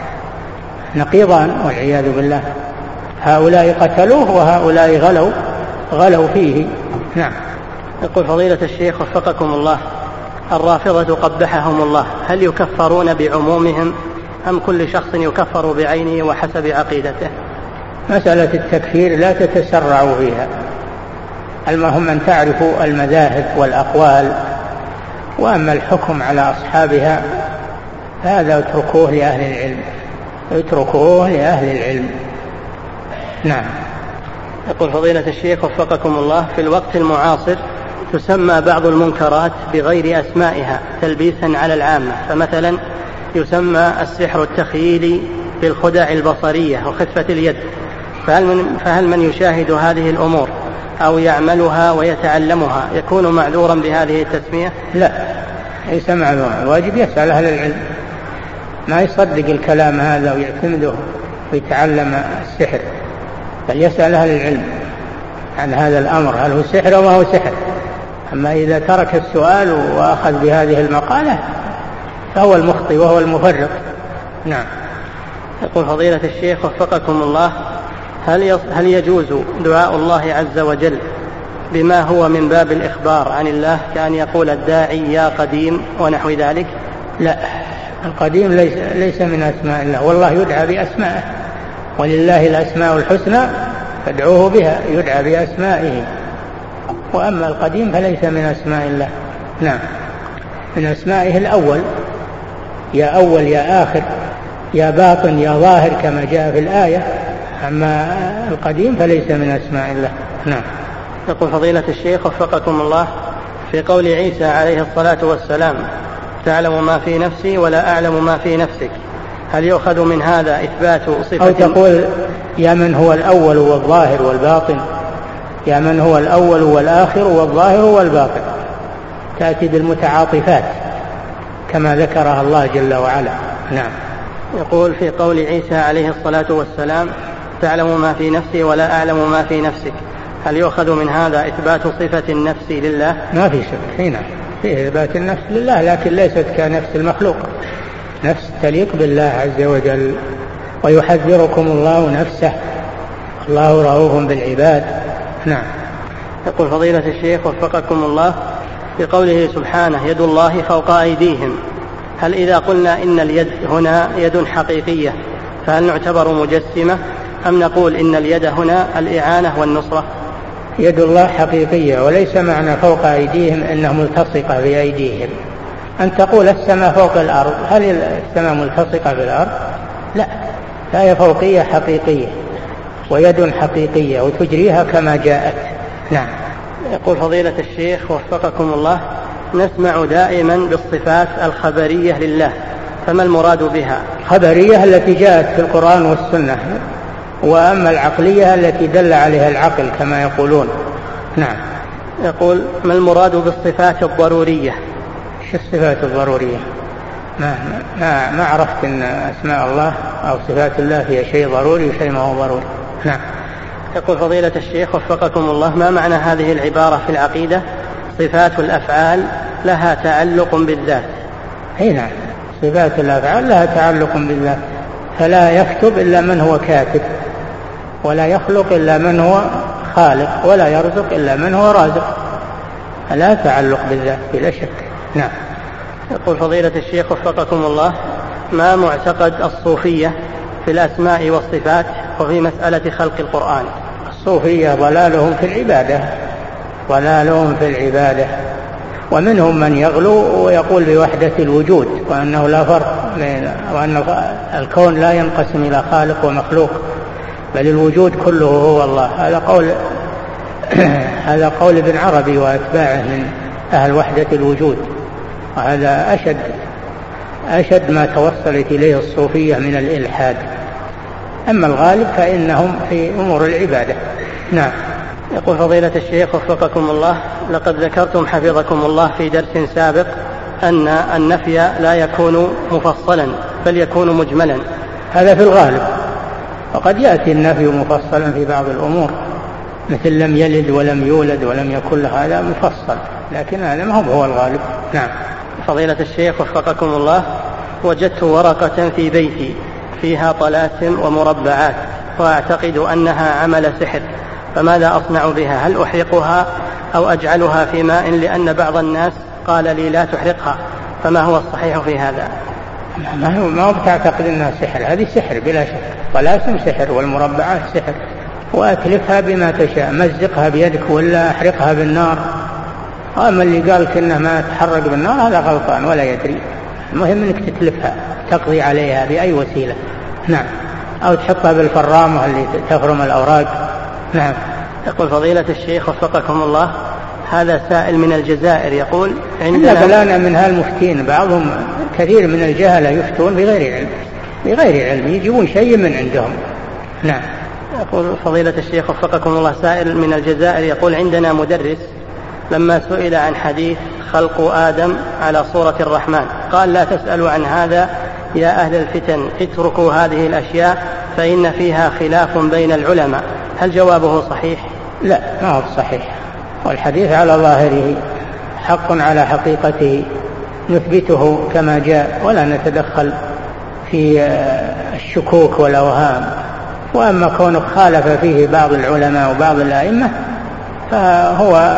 نقيضان والعياذ بالله، هؤلاء قتلوه وهؤلاء غلوا غلوا فيه. نعم. يقول فضيلة الشيخ وفقكم الله: الرافضة قبحهم الله، هل يكفرون بعمومهم أم كل شخص يكفر بعينه وحسب عقيدته؟ مسألة التكفير لا تتسرعوا فيها، المهم أن تعرفوا المذاهب والأقوال، وأما الحكم على أصحابها هذا اتركوه لأهل العلم، اتركوه لأهل العلم. نعم. يقول فضيلة الشيخ وفقكم الله: في الوقت المعاصر تسمى بعض المنكرات بغير أسمائها تلبيسا على العامة، فمثلا يسمى السحر التخييلي بالخدع البصرية وخفة اليد، فهل من, فهل من يشاهد هذه الأمور أو يعملها ويتعلمها يكون معذورا بهذه التسمية؟ لا، ليس معذورا، الواجب يسأل أهل العلم، ما يصدق الكلام هذا ويعتمده ويتعلم السحر، بل يسأل أهل العلم عن هذا الأمر، هل هو سحر وما هو سحر. أما إذا ترك السؤال وأخذ بهذه المقالة فهو المخطئ وهو المفرط. نعم. يقول فضيلة الشيخ وفقكم الله: هل هل يجوز دعاء الله عز وجل بما هو من باب الإخبار عن الله، كأن يقول الداعي يا قديم ونحو ذلك؟ لا، القديم ليس, ليس من أسماء الله، والله يدعى بأسمائه، ولله الأسماء الحسنى فادعوه بها، يدعى بأسمائه، وأما القديم فليس من أسماء الله. نعم. من أسمائه الأول، يا أول يا آخر يا باطن يا ظاهر كما جاء في الآية، أما القديم فليس من أسماء الله. نعم. يقول فضيلة الشيخ وفقكم الله: في قول عيسى عليه الصلاة والسلام تعلم ما في نفسي ولا أعلم ما في نفسك، هل يؤخذ من هذا إثبات صفة؟ أو تقول يا من هو الأول والظاهر والباطن، يا من هو الأول والآخر والظاهر والباطن، تأتي بالمتعاطفات كما ذكرها الله جل وعلا. نعم. يقول في قول عيسى عليه الصلاة والسلام تعلم ما في نفسي ولا أعلم ما في نفسك، هل يؤخذ من هذا إثبات صفة النفس لله؟ ما في شك، هنا فيه إثبات النفس لله، لكن ليست كنفس المخلوق، نفس تليق بالله عز وجل. ويحذركم الله نفسه، الله رؤوف بالعباد. نعم. يقول فضيلة الشيخ وفقكم الله: في قوله سبحانه يد الله فوق أيديهم، هل إذا قلنا إن اليد هنا يد حقيقية فهل نعتبر مجسمة أم نقول إن اليد هنا الإعانة والنصرة؟ يد الله حقيقية، وليس معنى فوق أيديهم أنها ملتصقة بأيديهم. أن تقول السماء فوق الأرض، هل السماء ملتصقة بالأرض؟ لا، فهي فوقية حقيقية ويد حقيقية وتجريها كما جاءت. نعم. يقول فضيلة الشيخ وفقكم الله: نسمع دائما بالصفات الخبرية لله، فما المراد بها؟ خبرية التي جاءت في القرآن والسنة، وأما العقلية التي دل عليها العقل كما يقولون. نعم. يقول: ما المراد بالصفات الضرورية؟ شو الصفات الضرورية؟ ما, ما, ما عرفت أن أسماء الله أو صفات الله فيها شيء ضروري وشيء ما هو ضروري. نعم. يقول فضيلة الشيخ وفقكم الله: ما معنى هذه العبارة في العقيدة: صفات الأفعال لها تعلق بالذات؟ هي نعم، صفات الأفعال لها تعلق بالذات، فلا يكتب إلا من هو كاتب، ولا يخلق إلا من هو خالق، ولا يرزق إلا من هو رازق، لا تعلق بالذات بلا شك. نعم. يقول فضيلة الشيخ وفقكم الله: ما معتقد الصوفية في الأسماء والصفات وفي مسألة خلق القرآن؟ الصوفية ضلالهم في العبادة، ضلالهم في العبادة، ومنهم من يغلو ويقول بوحدة الوجود، وأنه لا فرق، وأن الكون لا ينقسم إلى خالق ومخلوق، بل الوجود كله هو الله. هذا قول هذا قول ابن عربي وأتباعه من أهل وحدة الوجود، وهذا أشد أشد ما توصلت إليه الصوفية من الإلحاد. أما الغالب فإنهم في أمور العبادة. نعم. يقول فضيلة الشيخ وفقكم الله: لقد ذكرتم حفظكم الله في درس سابق أن النفي لا يكون مفصلا بل يكون مجملا. هذا في الغالب، وقد يأتي النفي مفصلا في بعض الأمور، مثل لم يلد ولم يولد ولم يكن له، هذا مفصل، لكن هذا ما هو الغالب. نعم. فضيلة الشيخ وفقكم الله: وجدت ورقة في بيتي فيها طلاسم ومربعات، وأعتقد أنها عمل سحر، فماذا أصنع بها؟ هل أحرقها أو أجعلها في ماء؟ لأن بعض الناس قال لي لا تحرقها، فما هو الصحيح في هذا؟ ما هو ما هو بتعتقد أنها سحر، هذه سحر بلا شك، طلاسم سحر والمربعات سحر، وأتلفها بما تشاء، مزقها بيدك ولا أحرقها بالنار. أما اللي قالك إنها ما تحرق بالنار هذا غلطان ولا يدري. المهم أنك تتلفها، تقضي عليها بأي وسيلة. نعم. أو تحطها بالفرامة اللي تفرم الأوراق. نعم. يقول فضيلة الشيخ وفقكم الله: هذا سائل من الجزائر يقول: عندنا بلانا من هالمفتين بعضهم كثير من الجهلة يفتون بغير علم، بغير علم يجيبون شيء من عندهم. نعم. يقول فضيلة الشيخ وفقكم الله سائل من الجزائر يقول: عندنا مدرس لما سئل عن حديث خلق آدم على صورة الرحمن قال: لا تسألوا عن هذا يا أهل الفتن، اتركوا هذه الأشياء فإن فيها خلاف بين العلماء. هل جوابه صحيح؟ لا، ما هو صحيح، والحديث على ظاهره حق على حقيقته، نثبته كما جاء ولا نتدخل في الشكوك والأوهام. وأما كونه خالف فيه بعض العلماء وبعض الأئمة فهو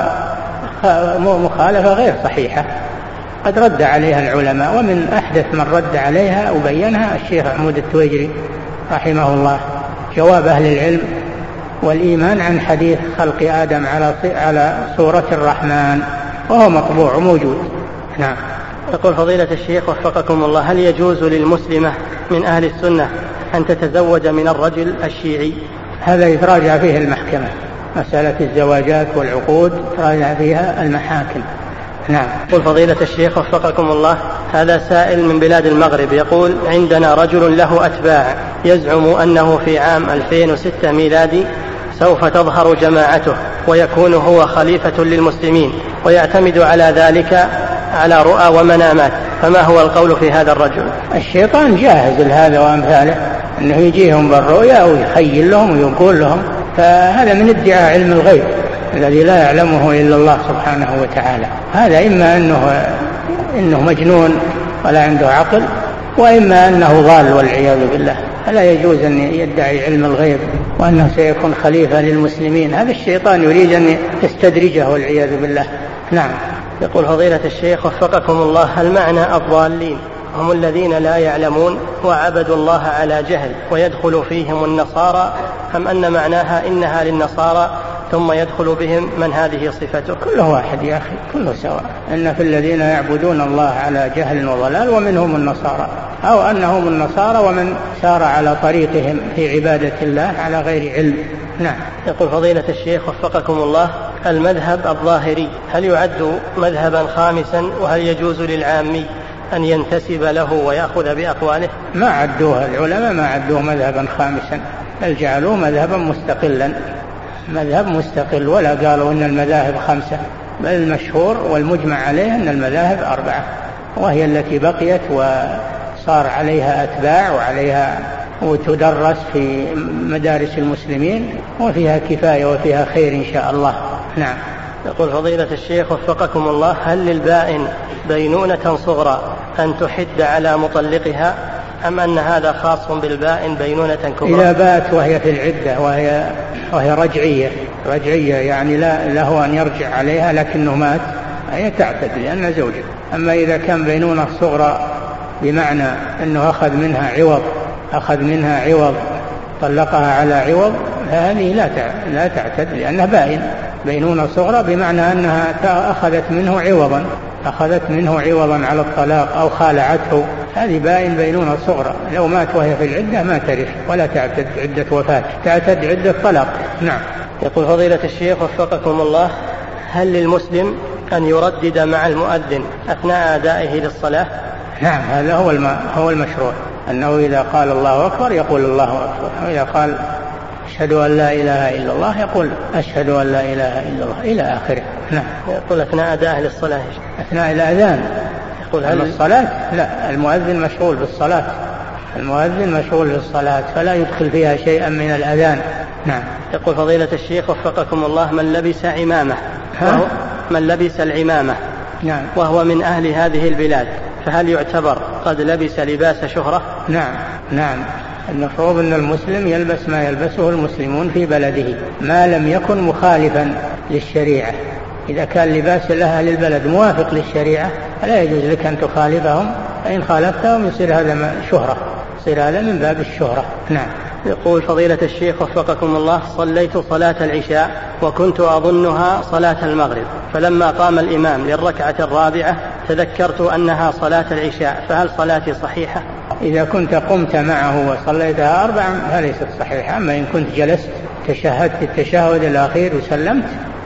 مخالفة غير صحيحة، قد رد عليها العلماء، ومن أحدث من رد عليها وبينها الشيخ عمود التويجري رحمه الله، جواب أهل العلم والإيمان عن حديث خلق آدم على على صورة الرحمن، وهو مطبوع وموجود. نعم. يقول فضيلة الشيخ وفقكم الله: هل يجوز للمسلمة من أهل السنة أن تتزوج من الرجل الشيعي؟ هذا يتراجع فيه المحكمة، مسألة الزواجات والعقود تراجع فيها المحاكم. نعم. يقول فضيلة الشيخ وفقكم الله: هذا سائل من بلاد المغرب يقول: عندنا رجل له أتباع يزعم أنه في عام ألفين وستة ميلادي سوف تظهر جماعته ويكون هو خليفة للمسلمين، ويعتمد على ذلك على رؤى ومنامات، فما هو القول في هذا الرجل؟ الشيطان جاهز لهذا وأمثاله، أنه يجيهم بالرؤيا ويخيل لهم ويقول لهم، فهذا من ادعاء علم الغيب الذي لا يعلمه إلا الله سبحانه وتعالى. هذا إما أنه, إنه مجنون ولا عنده عقل، وإما أنه ضال والعياذ بالله. فلا يجوز أن يدعي علم الغيب وأنه سيكون خليفة للمسلمين، هذا الشيطان يريد أن يستدرجه والعياذ بالله. نعم. يقول فضيلة الشيخ وفقكم الله: هل معنى الضالين هم الذين لا يعلمون وعبدوا الله على جهل ويدخل فيهم النصارى، أم أن معناها إنها للنصارى ثم يدخل بهم من هذه صفته؟ كله واحد يا أخي، كله سواء. إن في الذين يعبدون الله على جهل وضلال ومنهم النصارى، أو أنهم النصارى ومن سار على طريقهم في عبادة الله على غير علم. نعم. يقول فضيلة الشيخ وفقكم الله، المذهب الظاهري هل يعد مذهبا خامسا؟ وهل يجوز للعامي أن ينتسب له ويأخذ بأقواله؟ ما عدوه العلماء، ما عدوه مذهبا خامسا، بل جعلوه مذهبا مستقلا، مذهب مستقل، ولا قالوا إن المذاهب خمسة، بل المشهور والمجمع عليه أن المذاهب أربعة، وهي التي بقيت وصار عليها أتباع وعليها وتدرس في مدارس المسلمين، وفيها كفاية وفيها خير إن شاء الله. نعم. يقول فضيلة الشيخ وفقكم الله، هل للبائن بينونة صغرى أن تحد على مطلقها، أم أن هذا خاص بالبائن بينونة كبرى؟ إذا بات وهي في العدة وهي, وهي رجعية رجعية يعني لا له أن يرجع عليها لكنه مات، هي تعتد لأن زوجه. أما إذا كان بينونة صغرى بمعنى أنه أخذ منها عوض أخذ منها عوض طلقها على عوض، فهذه لا لا تعتد لأنها بائن. بينونة صغرى بمعنى أنها أخذت منه عوضا أخذت منه عوضا على الطلاق أو خالعته، هذه بائن بينونة صغرى. لو مات وهي في العدة ما ترث ولا تعتد عدة وفاة، تعتد عدة طلاق. نعم. يقول فضيلة الشيخ وفقكم الله، هل للمسلم أن يردد مع المؤذن أثناء أدائه للصلاة؟ نعم، هذا هو هو المشروع، أنه إذا قال الله أكبر يقول الله أكبر، وإذا قال أشهد أن لا إله إلا الله يقول أشهد أن لا إله إلا الله إلى آخره. نعم. يقول أثناء أدائه للصلاة، أثناء الأذان. يقول هل الصلاة؟ لا، المؤذن مشغول بالصلاة، المؤذن مشغول بالصلاة فلا يدخل فيها شيئا من الأذان. نعم. يقول فضيلة الشيخ وفقكم الله، من لبس عمامة وهو من لبس العمامة نعم. وهو من أهل هذه البلاد، فهل يعتبر قد لبس لباس شهرة؟ نعم نعم. المفروض أن المسلم يلبس ما يلبسه المسلمون في بلده ما لم يكن مخالفا للشريعة. إذا كان لباس أهل البلد موافق للشريعة فلا يجوز لك أن تخالفهم، فإن خالفتهم يصير هذا شهرة، يصير هذا من باب الشهرة. نعم. يقول فضيلة الشيخ وفقكم الله، صليت صلاة العشاء وكنت أظنها صلاة المغرب، فلما قام الإمام للركعة الرابعة تذكرت أنها صلاة العشاء، فهل صلاتي صحيحة؟ إذا كنت قمت معه وصليتها أربعا فليست صحيحة، أما إن كنت جلست تشهدت التشهد الأخير وسلمت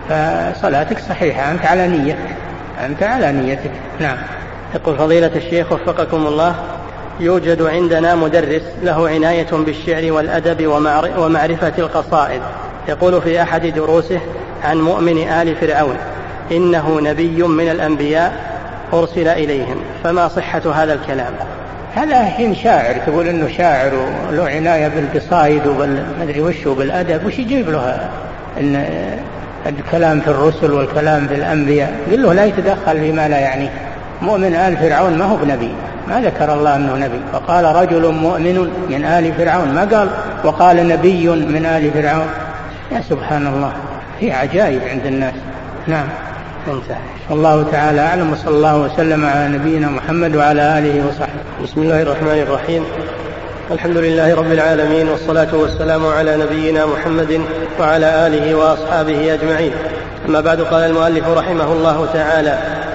فصلاتك صحيحة، أنت على نيتك أنت على نيتك. نعم. يقول فضيلة الشيخ وفقكم الله، يوجد عندنا مدرس له عناية بالشعر والأدب ومعرفة القصائد، يقول في أحد دروسه عن مؤمن آل فرعون إنه نبي من الأنبياء أرسل إليهم، فما صحة هذا الكلام؟ هذا حين شاعر تقول إنه شاعر وله عناية بالقصائد وبالمدري وش وبالأدب، وش يجيب له إن الكلام في الرسل والكلام في الأنبياء؟ قل له لا يتدخل فيما لا يعني. مؤمن آل فرعون ما هو بنبي، ما ذكر الله أنه نبي، فقال رجل مؤمن من آل فرعون، ما قال وقال نبي من آل فرعون. يا سبحان الله، في عجائب عند الناس. نعم. انتهى. الله تعالى أعلم، وصلى الله وسلم على نبينا محمد وعلى آله وصحبه. بسم الله الرحمن الرحيم، الحمد لله رب العالمين، والصلاة والسلام على نبينا محمد وعلى آله وأصحابه أجمعين. أما بعد، قال المؤلف رحمه الله تعالى: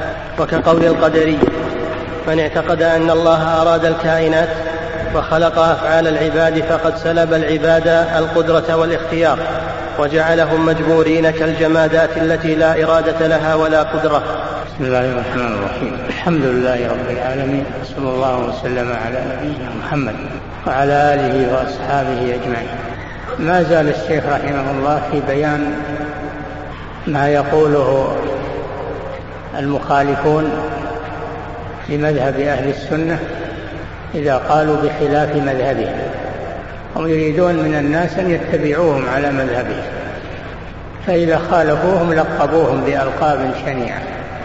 وكقول القدري: من اعتقد أن الله أراد الكائنات وخلق أفعال العباد فقد سلب العباد القدرة والاختيار وجعلهم مجبورين كالجمادات التي لا إرادة لها ولا قدرة. بسم الله الرحمن الرحيم، الحمد لله رب العالمين، صلى الله وسلم على نبينا محمد وعلى آله وأصحابه أجمعين. ما زال الشيخ رحمه الله في بيان ما يقوله المخالفون لمذهب أهل السنة إذا قالوا بخلاف مذهبهم، هم يريدون من الناس أن يتبعوهم على مذهبهم، فإذا خالفوهم لقبوهم بألقاب شنيعة،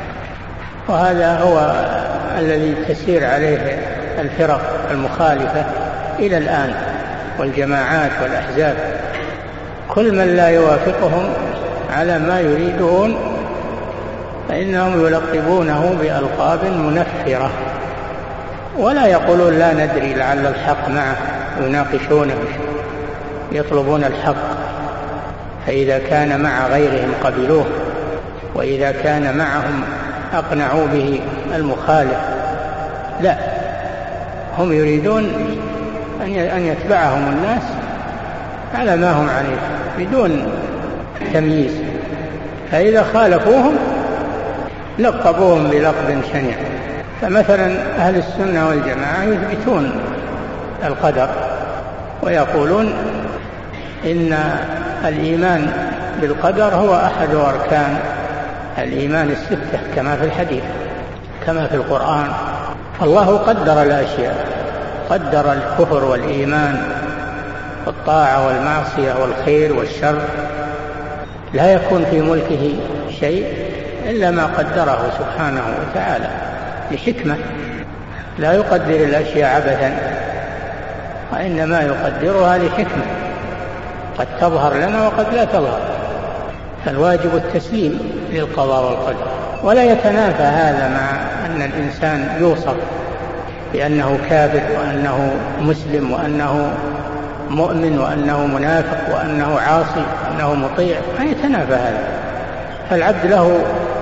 وهذا هو الذي تسير عليه الفرق المخالفة إلى الآن والجماعات والأحزاب. كل من لا يوافقهم على ما يريدون فإنهم يلقبونه بألقاب منفرة، ولا يقولون لا ندري لعل الحق معه، يناقشونه يطلبون الحق. فإذا كان مع غيرهم قبلوه، وإذا كان معهم أقنعوا به المخالف. لا، هم يريدون أن يتبعهم الناس على ما هم عليه بدون تمييز، فإذا خالفوهم لقبوهم بلقب شنيع. فمثلا أهل السنة والجماعة يثبتون القدر ويقولون إن الإيمان بالقدر هو أحد أركان الإيمان الستة كما في الحديث كما في القرآن. فالله قدر الأشياء، قدر الكفر والإيمان والطاعة والمعصية والخير والشر، لا يكون في ملكه شيء إلا ما قدره سبحانه وتعالى لحكمة، لا يقدر الأشياء عبثا، وإنما يقدرها لحكمة قد تظهر لنا وقد لا تظهر. فالواجب التسليم للقضاء والقدر، ولا يتنافى هذا مع أن الإنسان يوصف بأنه كافر وأنه مسلم وأنه مؤمن وأنه منافق وأنه عاصي وأنه مطيع، ما يتنافى هذا. فالعبد له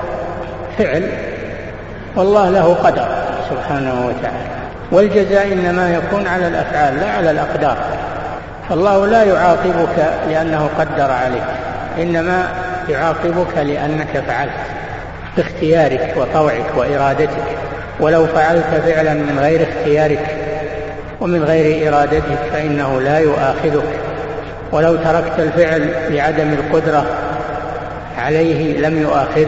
فعل والله له قدر سبحانه وتعالى، والجزاء إنما يكون على الأفعال لا على الأقدار. فالله لا يعاقبك لأنه قدر عليك، إنما يعاقبك لأنك فعلت باختيارك وطوعك وإرادتك. ولو فعلت فعلا من غير اختيارك ومن غير إرادتك فإنه لا يؤاخذك، ولو تركت الفعل لعدم القدرة عليه لم يؤاخذك.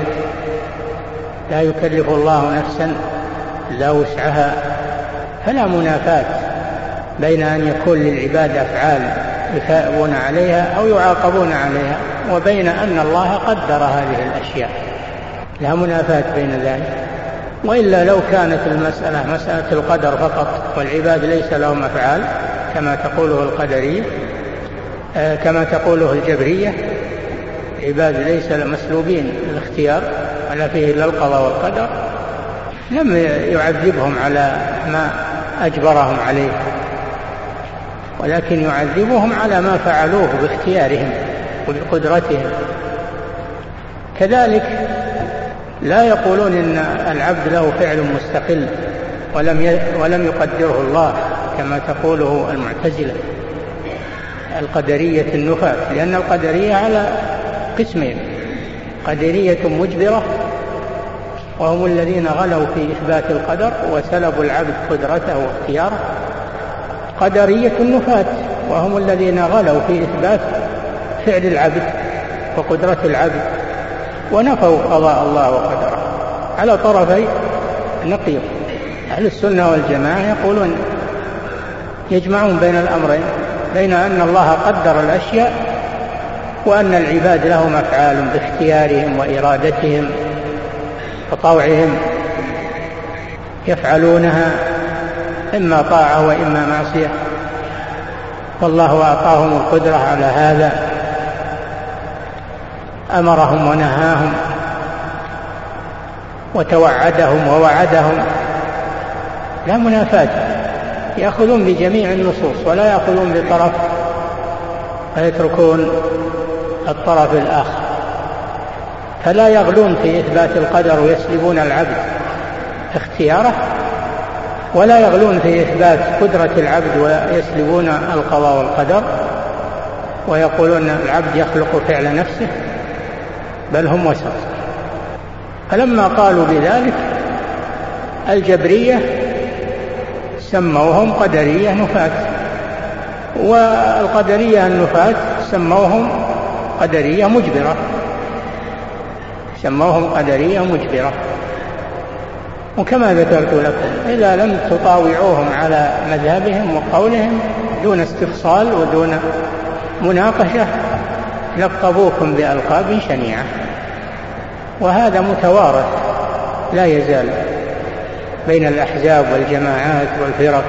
لا يكلف الله نفسا لا وسعها. فلا منافاة بين أن يكون للعباد أفعال يثابون عليها أو يعاقبون عليها، وبين أن الله قدر هذه الأشياء، لا منافاة بين ذلك. وإلا لو كانت المسألة مسألة القدر فقط والعباد ليس لهم أفعال كما تقوله القدرية آه كما تقوله الجبرية، عباد ليس مسلوبين الاختيار ولا فيه إلا القضاء والقدر، لم يعذبهم على ما أجبرهم عليه، ولكن يعذبهم على ما فعلوه باختيارهم وبقدرتهم. كذلك لا يقولون إن العبد له فعل مستقل ولم ولم يقدره الله كما تقوله المعتزلة القدرية النفاة، لأن القدرية على قسمين: قدرية مجبرة وهم الذين غلوا في إثبات القدر وسلبوا العبد قدرته واختياره، قدرية النفاة وهم الذين غلوا في إثبات فعل العبد وقدرة العبد ونفوا قضاء الله وقدره. على طرفي نقيض. أهل السنة والجماعة يقولون يجمعون بين الأمرين، بين أن الله قدر الأشياء وأن العباد لهم أفعال باختيارهم وإرادتهم وطوعهم يفعلونها إما طاعة وإما معصية، والله أعطاهم القدرة على هذا، أمرهم ونهاهم وتوعدهم ووعدهم، لا منافاة. يأخذون بجميع النصوص ولا يأخذون بطرف ويتركون الطرف الآخر، فلا يغلون في إثبات القدر ويسلبون العبد اختياره، ولا يغلون في إثبات قدرة العبد ويسلبون القضاء والقدر ويقولون العبد يخلق فعل نفسه، بل هم وسط. فلما قالوا بذلك الجبرية سموهم قدرية نفاة، والقدرية النفاة سموهم قدرية مجبرة سموهم قدرية مجبرة. وكما ذكرت لكم إذا لم تطاوعوهم على مذهبهم وقولهم دون استفصال ودون مناقشة لقبوكم بألقاب شنيعة، وهذا متوارث لا يزال بين الأحزاب والجماعات والفرق،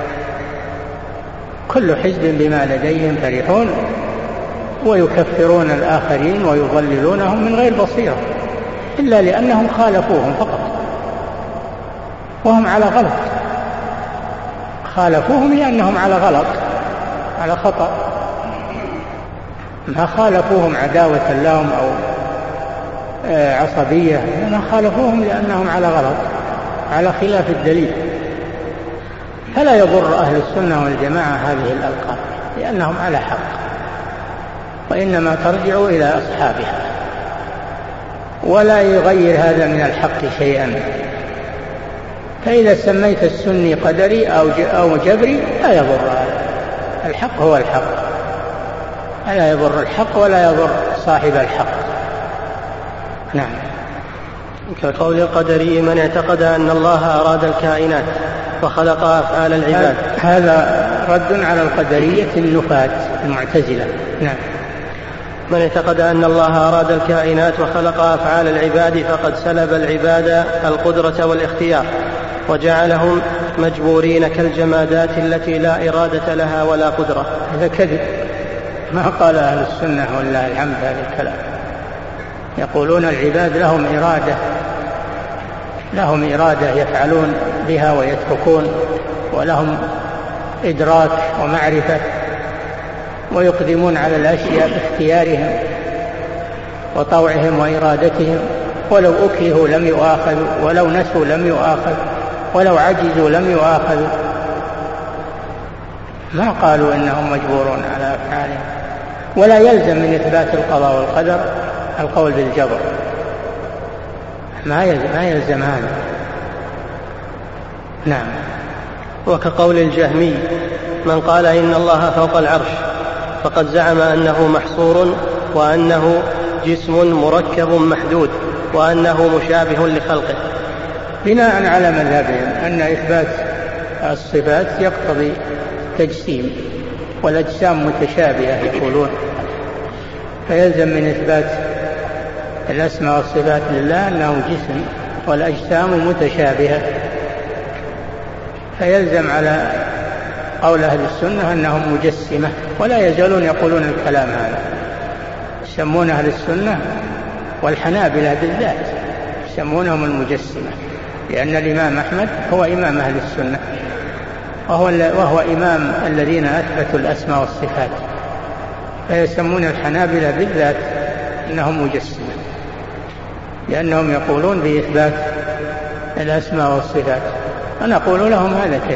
كل حزب بما لديهم فرحون، ويكفرون الآخرين ويضللونهم من غير بصيرة إلا لأنهم خالفوهم فقط، وهم على غلط، خالفوهم لأنهم على غلط على خطأ. ما خالفوهم عداوة لهم أو عصبية، ما خالفوهم لأنهم على غلط، على خلاف الدليل. فلا يضر أهل السنة والجماعة هذه الألقاب لأنهم على حق، وإنما ترجع إلى أصحابها، ولا يغير هذا من الحق شيئا. فإذا سميت السني قدري أو جبري لا يضر هذا، الحق هو الحق، لا يضر الحق ولا يضر صاحب الحق. نعم. كقول القدري من اعتقد أن الله أراد الكائنات وخلق أفعال العباد. هذا رد على القدرية النفاة المعتزلة. نعم. من اعتقد أن الله أراد الكائنات وخلق أفعال العباد فقد سلب العباد القدرة والاختيار وجعلهم مجبورين كالجمادات التي لا إرادة لها ولا قدرة. هذا كذب، ما قال أهل السنة والله الحمد هذا الكلام. يقولون العباد لهم إرادة، لهم إرادة يفعلون بها ويتركون، ولهم إدراك ومعرفة، ويقدمون على الأشياء باختيارهم وطوعهم وإرادتهم، ولو أكرهوا لم يؤاخذوا، ولو نسوا لم يؤاخذوا، ولو عجزوا لم يؤاخذوا. ما قالوا إنهم مجبورون على أفعالهم. ولا يلزم من إثبات القضاء والقدر القول بالجبر، ما يلزم, ما يلزم هذا. نعم. وكقول الجهمي من قال إن الله فوق العرش فقد زعم أنه محصور وأنه جسم مركب محدود وأنه مشابه لخلقه. بناء على مذهبهم أن إثبات الصفات يقتضي تجسيم، والأجسام متشابهة يقولون، فيلزم من إثبات الأسماء والصفات لله أنه جسم والأجسام متشابهة، فيلزم على قول أهل السنة أنهم مجسمة، ولا يزالون يقولون الكلام هذا. يسمون أهل السنة والحنابلة بالذات يسمونهم المجسمة، لأن الإمام أحمد هو إمام أهل السنة، وهو, وهو إمام الذين أثبتوا الأسماء والصفات، فيسمون الحنابلة بالذات أنهم مجسمة، لأنهم يقولون بإثبات الأسماء والصفات، ونقول لهم هذا كذب.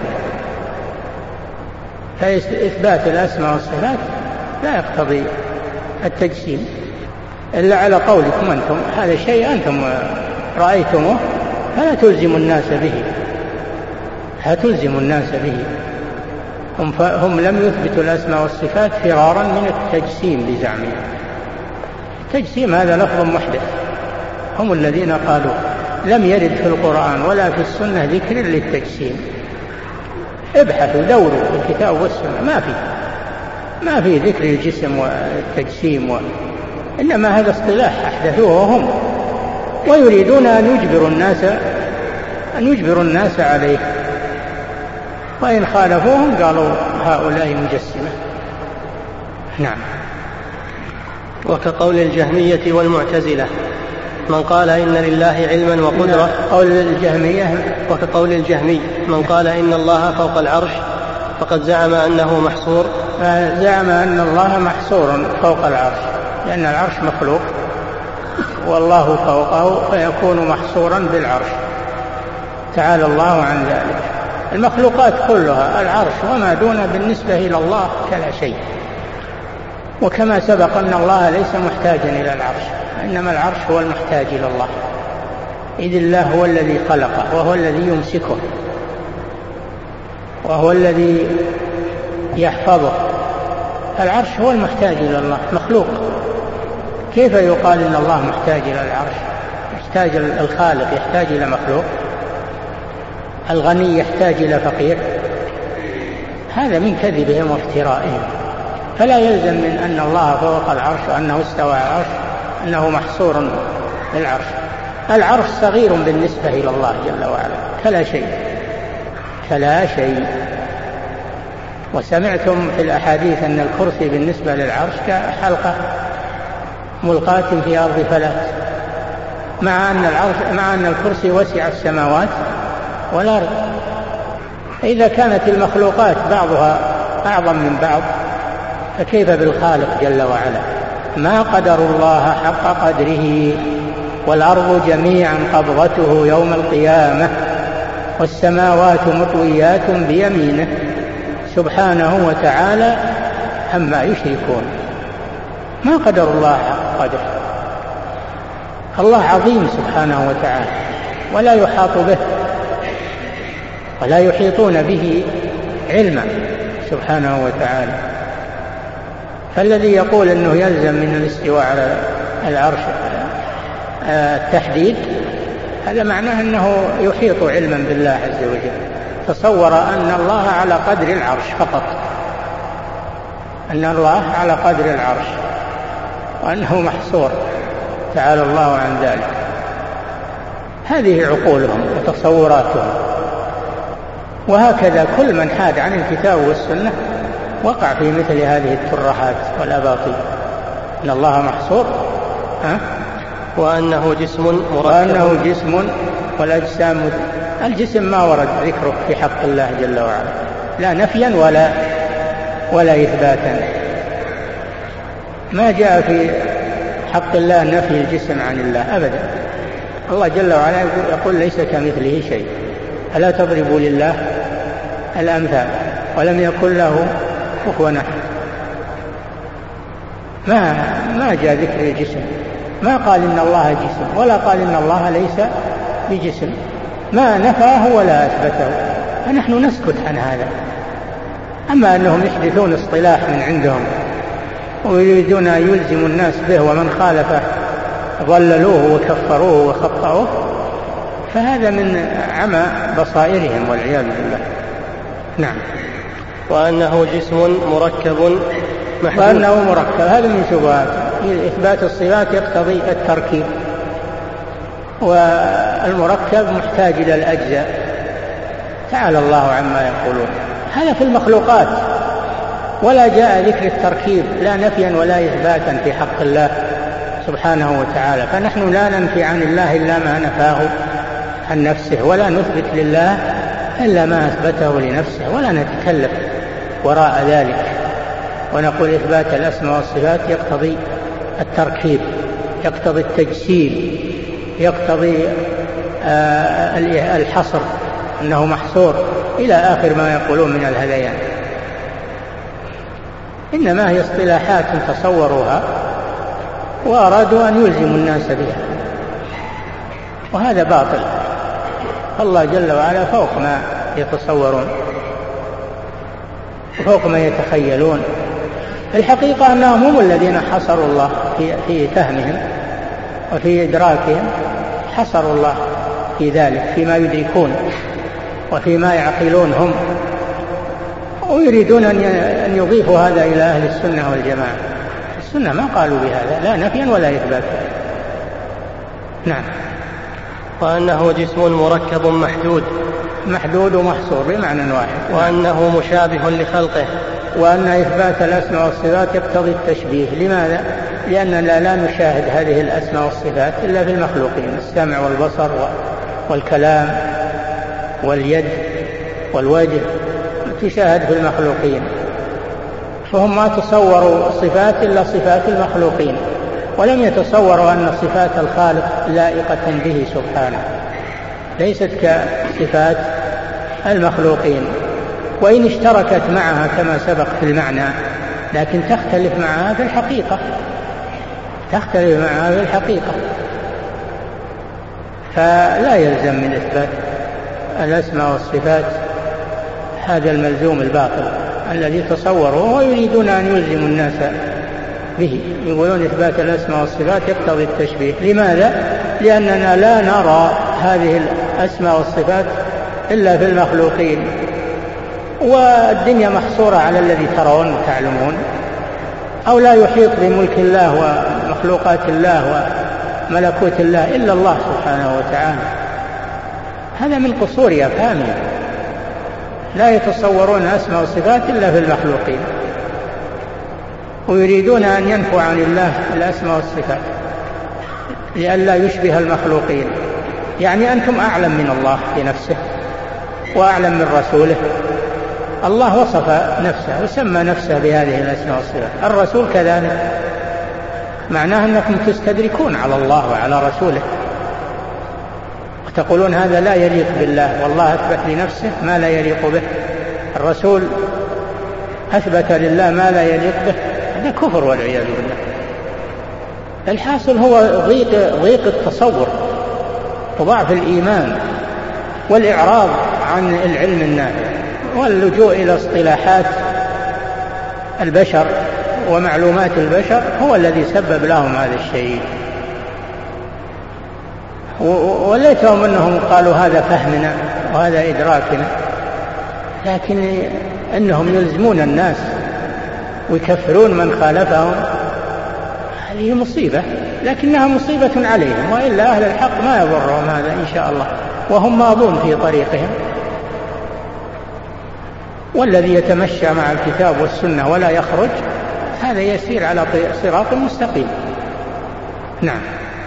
فإثبات الأسماء والصفات لا يقتضي التجسيم إلا على قولكم أنتم، هذا شيء أنتم رأيتموه فلا تلزم الناس به، لا تلزم الناس به. هم, هم لم يثبتوا الأسماء والصفات فرارا من التجسيم بزعمهم. التجسيم هذا لفظ محدث، هم الذين قالوا لم يرد في القرآن ولا في السنة ذكر للتجسيم. ابحثوا دوروا في الكتاب والسنة، ما في ما في ذكر الجسم والتجسيم و... إنما هذا اصطلاح أحدثوه هم، ويريدون أن يجبروا الناس أن يجبروا الناس عليه، وإن خالفوهم قالوا هؤلاء مجسمة. نعم. وكقول الجهمية والمعتزلة من قال إن لله علما وقدرة. قول الجهمية وكقول الجهمي من قال إن الله فوق العرش فقد زعم أنه محصور. زعم أن الله محصور فوق العرش، لأن العرش مخلوق والله فوقه فيكون محصورا بالعرش، تعالى الله عن ذلك. المخلوقات كلها العرش وما دون بالنسبة إلى الله كلا شيء. وكما سبق أن الله ليس محتاجا إلى العرش، إنما العرش هو المحتاج إلى الله، إذ الله هو الذي خلقه وهو الذي يمسكه وهو الذي يحفظه. العرش هو المحتاج إلى الله، مخلوق. كيف يقال إن الله محتاج إلى العرش؟ يحتاج الخالق يحتاج إلى مخلوق؟ الغني يحتاج إلى فقير؟ هذا من كذبهم وافترائهم. فلا يلزم من أن الله فوق العرش وأنه استوى على العرش أنه محصور بالعرش. العرش صغير بالنسبة إلى الله جل وعلا كلا شيء، كلا شيء. وسمعتم في الأحاديث أن الكرسي بالنسبة للعرش كحلقة ملقاة في أرض فلات، مع أن العرش مع أن الكرسي وسع السماوات والأرض. إذا كانت المخلوقات بعضها أعظم من بعض فكيف بالخالق جل وعلا؟ ما قدروا الله حق قدره، والأرض جميعا قبضته يوم القيامة، والسماوات مطويات بيمينه سبحانه وتعالى عما يشركون. ما قدر الله حق قدره. الله عظيم سبحانه وتعالى ولا يحاط به ولا يحيطون به علما سبحانه وتعالى. فالذي يقول أنه يلزم من الاستواء على العرش التحديد، هذا معناه أنه يحيط علما بالله عز وجل، تصور أن الله على قدر العرش فقط، أن الله على قدر العرش وأنه محصور، تعالى الله عن ذلك. هذه عقولهم وتصوراتهم. وهكذا كل من حاد عن الكتاب والسنة وقع في مثل هذه الترهات والأباطيل، أن الله محصور ها؟ وأنه جسم مركب، وأنه جسم والأجسام. الجسم ما ورد ذكره في حق الله جل وعلا، لا نفيا ولا ولا إثباتا. ما جاء في حق الله نفي الجسم عن الله أبدا. الله جل وعلا يقول ليس كمثله شيء، ألا تضربوا لله الأمثال، ولم يكن له كفوا أحد. ما ما جاء ذكر الجسم، ما قال إن الله جسم ولا قال إن الله ليس بجسم، ما نفاه ولا أثبته، فنحن نسكت عن هذا. أما أنهم يحدثون اصطلاح من عندهم ويريدون أن يلزموا الناس به، ومن خالفه ضللوه وكفروه وخطأوه، فهذا من عمى بصائرهم والعياذ بالله. نعم. وأنه جسم مركب محدود. وأنه مركب، هذا من شبهات. إثبات الصفات يقتضي التركيب، والمركب محتاج إلى الأجزاء، تعالى الله عما يقولون. هذا في المخلوقات، ولا جاء ذكر التركيب لا نفيا ولا إثباتا في حق الله سبحانه وتعالى. فنحن لا ننفي عن الله إلا ما نفاه عن نفسه، ولا نثبت لله إلا ما أثبته لنفسه، ولا نتكلف وراء ذلك ونقول إثبات الأسماء والصفات يقتضي التركيب، يقتضي التجسيم، يقتضي الحصر، أنه محصور، إلى آخر ما يقولون من الهذيان. إنما هي اصطلاحات تصوروها وأرادوا أن يلزموا الناس بها، وهذا باطل. الله جل وعلا فوق ما يتصورون وفوق ما يتخيلون. الحقيقة أنهم هم الذين حصروا الله في, في فهمهم وفي إدراكهم، حصروا الله في ذلك، فيما يدركون وفيما يعقلون هم، ويريدون أن يضيفوا هذا إلى أهل السنة والجماعة. السنة ما قالوا بهذا لا نفيا ولا إثباتا. نعم. وأنه جسم مركب محدود، محدود ومحصور بمعنى واحد. وأنه مشابه لخلقه. وأن إثبات الأسماء والصفات يقتضي التشبيه. لماذا؟ لأننا لا نشاهد هذه الأسماء والصفات إلا في المخلوقين، السمع والبصر والكلام واليد والوجه تشاهد في المخلوقين، فهم ما تصوروا صفات إلا صفات المخلوقين، ولم يتصوروا أن صفات الخالق لائقة به سبحانه، ليست كصفات المخلوقين، وإن اشتركت معها كما سبق في المعنى، لكن تختلف معها في الحقيقة، تختلف معها في الحقيقة. فلا يلزم من إثبات الأسماء والصفات هذا الملزوم الباطل الذي تصوروه ويريدون أن يلزموا الناس به. يقولون إثبات الأسماء والصفات يقتضي التشبيه. لماذا؟ لأننا لا نرى هذه الأسماء والصفات إلا في المخلوقين، والدنيا محصورة على الذي ترون وتعلمون، أو لا يحيط بملك الله ومخلوقات الله وملكوت الله إلا الله سبحانه وتعالى. هذا من قصور أفهامهم، لا يتصورون أسماء وصفات إلا في المخلوقين، ويريدون أن ينفوا عن الله الأسماء والصفات لئلا يشبه المخلوقين. يعني أنتم أعلم من الله في نفسه، وأعلم من رسوله، الله وصف نفسه وسمى نفسه بهذه الأسماء والصفات، الرسول كذلك، معناه أنكم تستدركون على الله وعلى رسوله وتقولون هذا لا يليق بالله، والله أثبت لنفسه ما لا يليق به، الرسول أثبت لله ما لا يليق به، هذا كفر والعياذ بالله. الحاصل هو ضيق, ضيق التصور وضعف الإيمان والإعراض عن العلم النافع واللجوء إلى اصطلاحات البشر ومعلومات البشر هو الذي سبب لهم هذا الشيء. وليتهم أنهم قالوا هذا فهمنا وهذا إدراكنا، لكن أنهم يلزمون الناس ويكفرون من خالفهم، هذه مصيبة، لكنها مصيبة عليهم، وإلا أهل الحق ما يضرهم هذا إن شاء الله، وهم ماضون في طريقهم. والذي يتمشى مع الكتاب والسنة ولا يخرج هذا يسير على صراط مستقيم. نعم.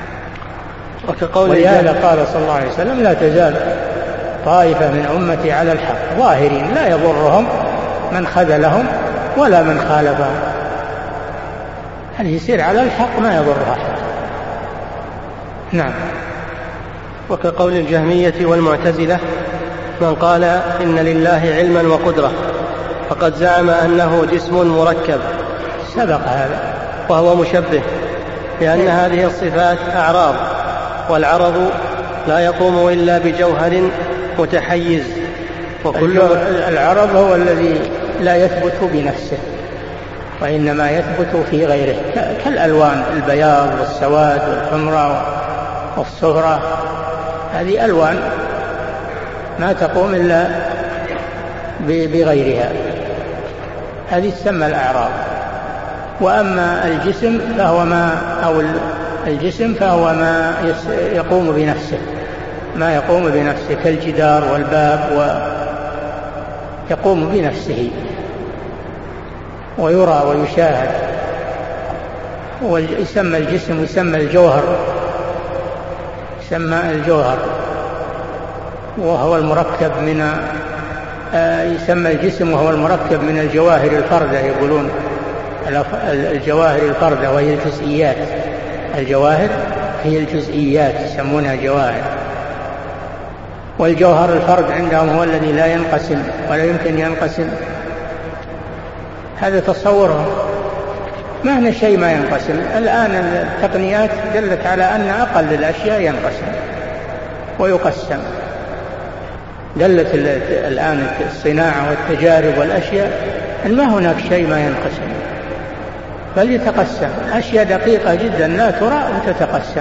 ولهذا قال صلى الله عليه وسلم لا تزال طائفة من أمتي على الحق ظاهرين لا يضرهم من خذلهم ولا من خالفهم، يعني يسير على الحق ما يضر أحد. نعم. وكقول الجهمية والمعتزلة من قال إن لله علما وقدرة فقد زعم أنه جسم مركب، سبق هذا، وهو مشبه، لأن هذه الصفات أعراض، والعرض لا يقوم إلا بجوهر متحيز. وكل العرض هو الذي لا يثبت بنفسه وإنما يثبت في غيره، كالألوان، البياض والسواد والحمرة والصفرة، هذه ألوان ما تقوم إلا بغيرها، هذه تسمى الأعراض. وأما الجسم فهو ما أو الجسم فهو ما يقوم بنفسه، ما يقوم بنفسه كالجدار والباب، ويقوم بنفسه ويرى ويشاهد. ويسمى الجسم ويسمى الجوهر، يسمى الجوهر وهو المركب من يسمى الجسم وهو المركب من الجواهر الفردة، يقولون الجواهر الفردة وهي الجزئيات، الجواهر هي الجزئيات يسمونها جواهر، والجوهر الفرد عندهم هو الذي لا ينقسم ولا يمكن ينقسم. هذا تصورهم، ما هنا شيء ما ينقسم. الآن التقنيات دلت على أن أقل الأشياء ينقسم ويقسم، دلت الآن الصناعة والتجارب والأشياء أن ما هناك شيء ما ينقسم بل يتقسم، أشياء دقيقة جدا لا ترى وتتقسم.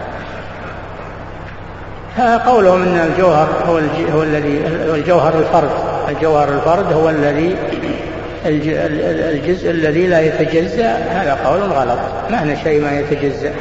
فقولهم أن الجوهر هو, هو الذي الجوهر الفرد، الجوهر الفرد هو الذي الجزء الذي لا يتجزأ، هذا قول غلط، ما هنا شيء ما يتجزأ.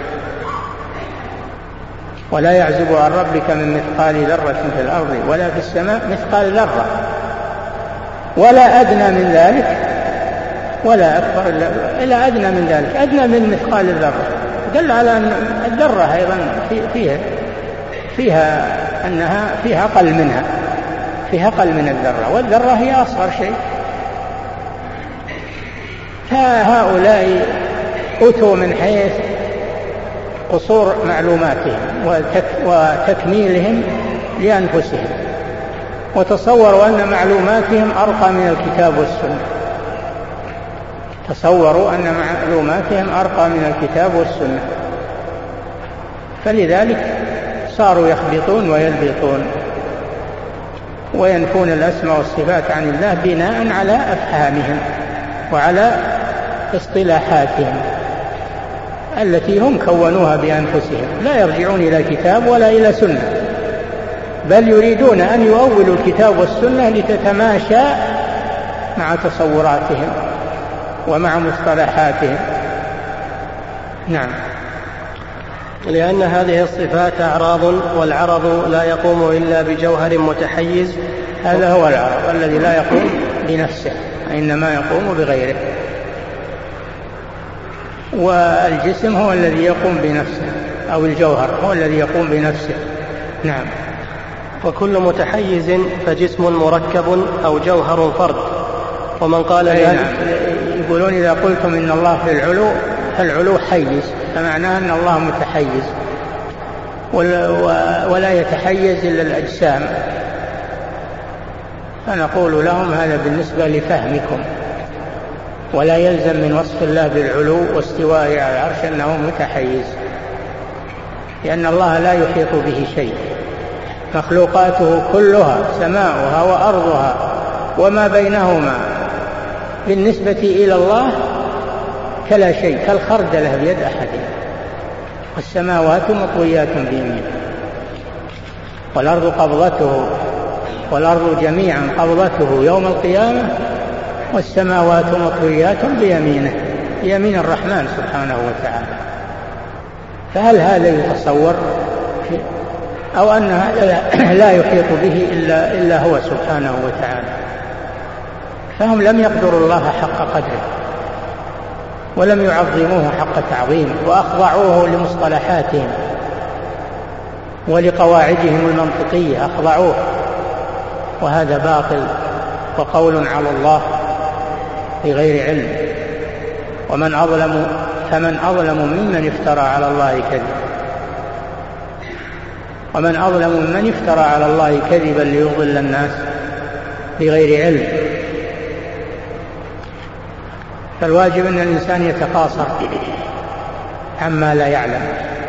ولا يعزب عن ربك من مثقال ذرة في الأرض ولا في السماء مثقال ذرة ولا أدنى من ذلك ولا أكبر إلا أدنى من ذلك، أدنى من مثقال الذرة، دل على أن الذرة أيضا فيها فيها أنها فيها أقل منها، فيها أقل من الذرة، والذرة هي أصغر شيء. فهؤلاء أتوا من حيث قصور معلوماتهم وتكميلهم لأنفسهم، وتصوروا أن معلوماتهم أرقى من الكتاب والسنة، تصوروا أن معلوماتهم أرقى من الكتاب والسنة، فلذلك صاروا يخبطون ويلبطون وينفون الأسماء والصفات عن الله بناء على أفهامهم وعلى اصطلاحاتهم التي هم كونوها بأنفسهم، لا يرجعون إلى كتاب ولا إلى سنة، بل يريدون أن يؤولوا الكتاب والسنة لتتماشى مع تصوراتهم ومع مصطلحاتهم. نعم. لأن هذه الصفات أعراض، والعرض لا يقوم إلا بجوهر متحيز، هذا هو العرض الذي لا يقوم بنفسه إنما يقوم بغيره، والجسم هو الذي يقوم بنفسه، أو الجوهر هو الذي يقوم بنفسه. نعم. وكل متحيز فجسم مركب أو جوهر فرد. ومن قال ذلك نعم. يقولون إذا قلتم إن الله في العلو فالعلو حيز، فمعناه أن الله متحيز ولا يتحيز إلا الأجسام، فنقول لهم هذا بالنسبة لفهمكم، ولا يلزم من وصف الله بالعلو واستوائه على العرش أنه متحيز، لأن الله لا يحيط به شيء، مخلوقاته كلها سماؤها وأرضها وما بينهما بالنسبة إلى الله كلا شيء، كالخردلة بيد أحدهم، والسماوات مطويات بيمينه والأرض قبضته، والأرض جميعا قبضته يوم القيامة، والسماوات مطويات بيمينه، بيمين الرحمن سبحانه وتعالى. فهل هذا يتصور أو أن هذا لا يحيط به إلا, إلا هو سبحانه وتعالى؟ فهم لم يقدروا الله حق قدره ولم يعظموه حق تعظيمه، وأخضعوه لمصطلحاتهم ولقواعدهم المنطقية، أخضعوه، وهذا باطل وقول على الله بغير علم. ومن أظلم فمن أظلم ممن افترى على الله كذبا ومن أظلم ممن افترى على الله كذبا ليضل الناس بغير علم. فالواجب أن الإنسان يتقاصر عما لا يعلم،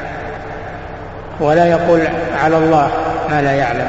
ولا يقول على الله ما لا يعلم،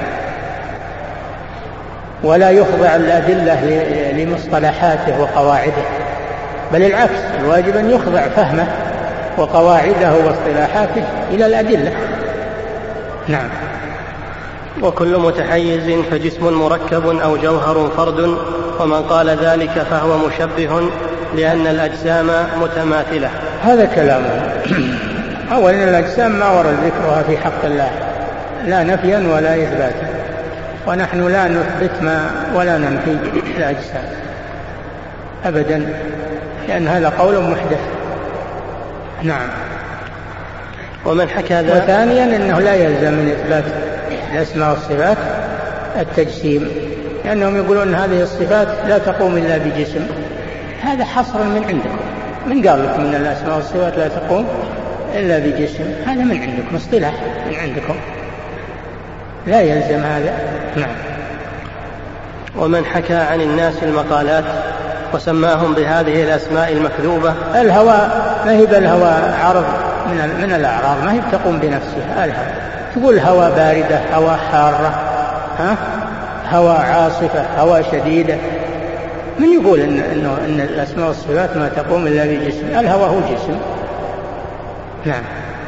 ولا يخضع الأدلة لمصطلحاته وقواعده، بل العكس، الواجب أن يخضع فهمه وقواعده واصطلاحاته إلى الأدلة. نعم. وكل متحيز فجسم مركب أو جوهر فرد، ومن قال ذلك فهو مشبه لأن الأجسام متماثلة. هذا كلامه. أولا الأجسام ما ورد ذكرها في حق الله لا نفيا ولا إثباتا، ونحن لا نثبت ما ولا ننفي الأجسام أبدا، لأن هذا قول محدث. نعم. ومن حكى ذا وثانيا أنه لا يلزم من إثبات الأسماء والصفات التجسيم، لأنهم يقولون هذه الصفات لا تقوم إلا بجسم. هذا حصر من عندكم، من قال لكم أن الأسماء والصفات لا تقوم إلا بجسم؟ هذا من عندكم، اصطلاح من عندكم، لا يلزم هذا. نعم. ومن حكى عن الناس المقالات وسماهم بهذه الأسماء المكذوبة. الهوى ما هي بالهوى عرض من, من الأعراض، ما هي بتقوم بنفسها. الهوى تقول هوى باردة، هوى حارة، ها؟ هوى عاصفة، هوى شديدة. من يقول إن, إنه إن الأسماء والصفات ما تقوم إلا بجسم؟ الهوى هو جسم. نعم.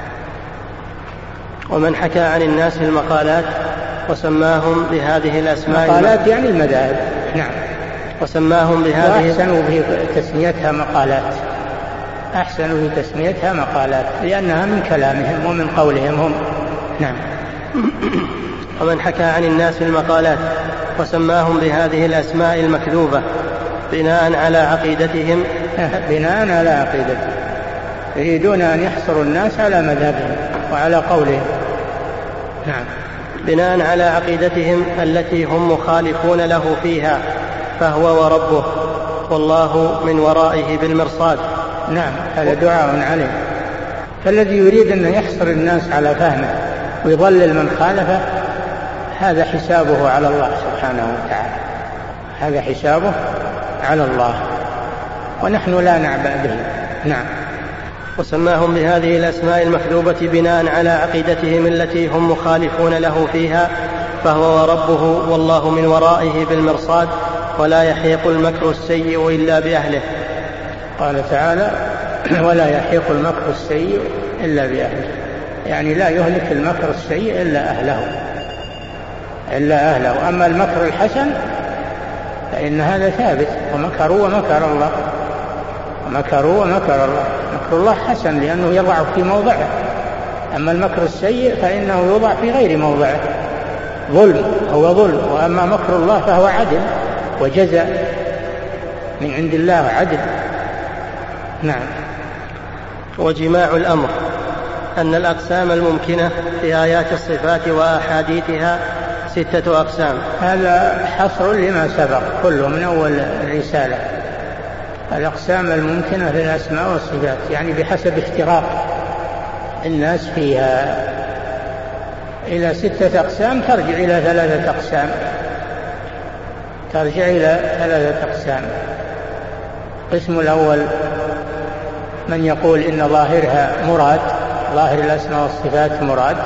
ومن حكى عن الناس المقالات وسماهم بهذه الأسماء المقالات يعني المذاهب. نعم. وسماهم بهذه وأحسنوا في تسميتها مقالات، أحسنوا في تسميتها مقالات لأنها من كلامهم ومن قولهم هم. نعم. ومن حكى عن الناس المقالات وسماهم بهذه الأسماء المكذوبة بناء على عقيدتهم بناء على عقيدتهم يريدون أن يحصروا الناس على مذهبهم وعلى قولهم. نعم. بناء على عقيدتهم التي هم مخالفون له فيها، فهو وربه والله من ورائه بالمرصاد. نعم. هذا دعاء عليه. فالذي يريد أن يحصر الناس على فهمه ويضلل من خالفه، هذا حسابه على الله سبحانه وتعالى، هذا حسابه على الله، ونحن لا نعبأ به. نعم. وسماهم بهذه الأسماء المكذوبة بناء على عقيدتهم التي هم مخالفون له فيها، فهو وربه والله من ورائه بالمرصاد ولا يحيق المكر السيء إلا بأهله. قال تعالى ولا يحيق المكر السيء إلا بأهله، يعني لا يهلك المكر السيء إلا أهله إلا أهله. أما المكر الحسن فإن هذا ثابت، ومكروا ومكر الله ومكروا ومكر الله. مكر الله حسن لأنه يضع في موضعه، أما المكر السيء فإنه يوضع في غير موضعه، ظلم، هو ظلم. وأما مكر الله فهو عدل وجزاء من عند الله، عدل. نعم. وجماع الأمر أن الأقسام الممكنة في آيات الصفات وأحاديثها ستة أقسام. هذا حصر لما سبق كله من أول الرسالة. الأقسام الممكنة في الأسماء والصفات يعني بحسب افتراق الناس فيها إلى ستة أقسام، ترجع إلى ثلاثة أقسام ترجع إلى ثلاثة أقسام. القسم الأول من يقول إن ظاهرها مراد، ظاهر الأسماء والصفات مراد.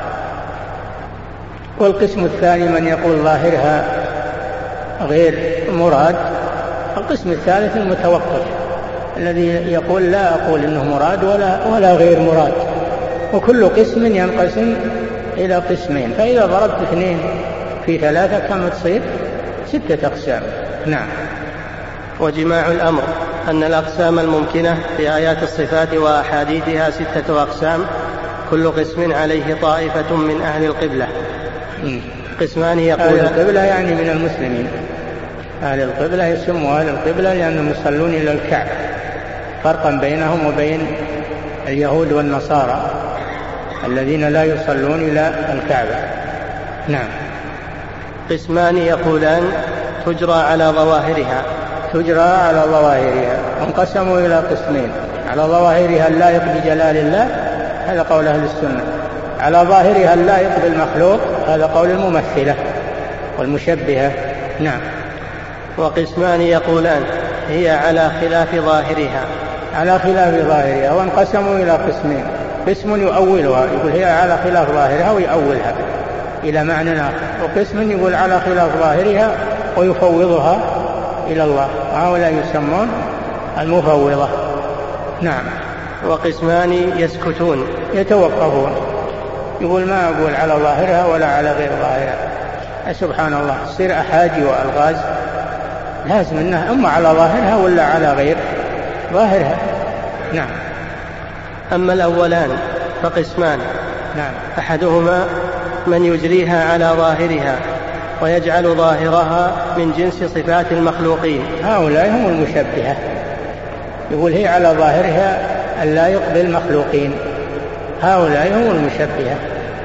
والقسم الثاني من يقول ظاهرها غير مراد. القسم الثالث المتوقف الذي يقول لا أقول إنه مراد ولا, ولا غير مراد. وكل قسم ينقسم إلى قسمين، فإذا ضربت اثنين في ثلاثة كم تصير؟ ستة أقسام. نعم. وجماع الأمر أن الأقسام الممكنة في آيات الصفات وأحاديثها ستة أقسام، كل قسم عليه طائفة من أهل القبلة. قسمان يقول أهل القبلة يعني من المسلمين. أهل القبلة يسموا أهل القبلة لأنهم يصلون إلى الكعبة، فرقا بينهم وبين اليهود والنصارى الذين لا يصلون إلى الكعبة. نعم. قسمان يقولان تجرى على ظواهرها تجرى على ظواهرها انقسموا إلى قسمين: على ظواهرها اللائق بجلال الله، هذا قول أهل السنة. على ظاهرها اللائق بالمخلوق، هذا قول الممثلة والمشبهة. نعم. وقسمان يقولان هي على خلاف ظاهرها على خلاف ظاهرها وانقسموا إلى قسمين: قسم يؤولها يقول هي على خلاف ظاهرها ويؤولها إلى معنى آخر، وقسم يقول على خلاف ظاهرها ويفوضها إلى الله، هؤلاء يسمون المفوضة. نعم. وقسمان يسكتون يتوقفون، يقول ما أقول على ظاهرها ولا على غير ظاهرها. سبحان الله، تصير أحاجي وألغاز، لازم أنها أما على ظاهرها ولا على غير ظاهرها. نعم. أما الأولان فقسمان: نعم. أحدهما من يجريها على ظاهرها ويجعل ظاهرها من جنس صفات المخلوقين، هؤلاء هم المشبهة، يقول هي على ظاهرها اللائق بالمخلوقين، هؤلاء هم المشبهة.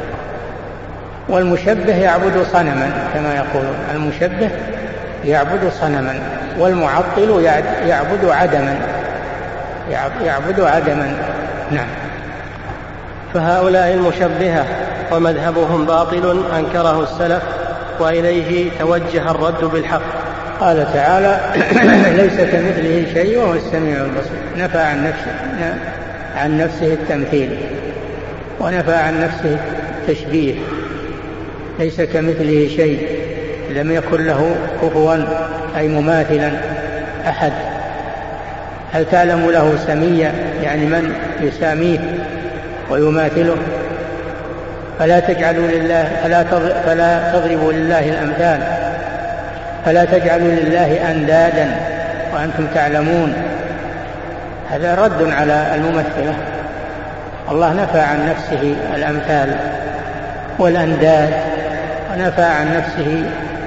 والمشبه يعبد صنما كما يقولون، المشبه يعبد صنما، والمعطل يعبد عدما يعبد عدما. نعم. فهؤلاء المشبهة ومذهبهم باطل أنكره السلف، وإليه توجه الرد بالحق. قال تعالى: ليس كمثله شيء وهو السميع البصير. نفى عن نفسه عن نفسه التمثيل، ونفى عن نفسه التشبيه. ليس كمثله شيء، لم يكن له كفوا أي مماثلا أحد. هل تعلم له سميا يعني من يساميه ويماثله؟ فلا تجعلوا لله فلا فلا تضربوا لله الأمثال، فلا تجعلوا لله أندادا وأنتم تعلمون. هذا رد على الممثلة. الله نفى عن نفسه الأمثال والأنداد، ونفى عن نفسه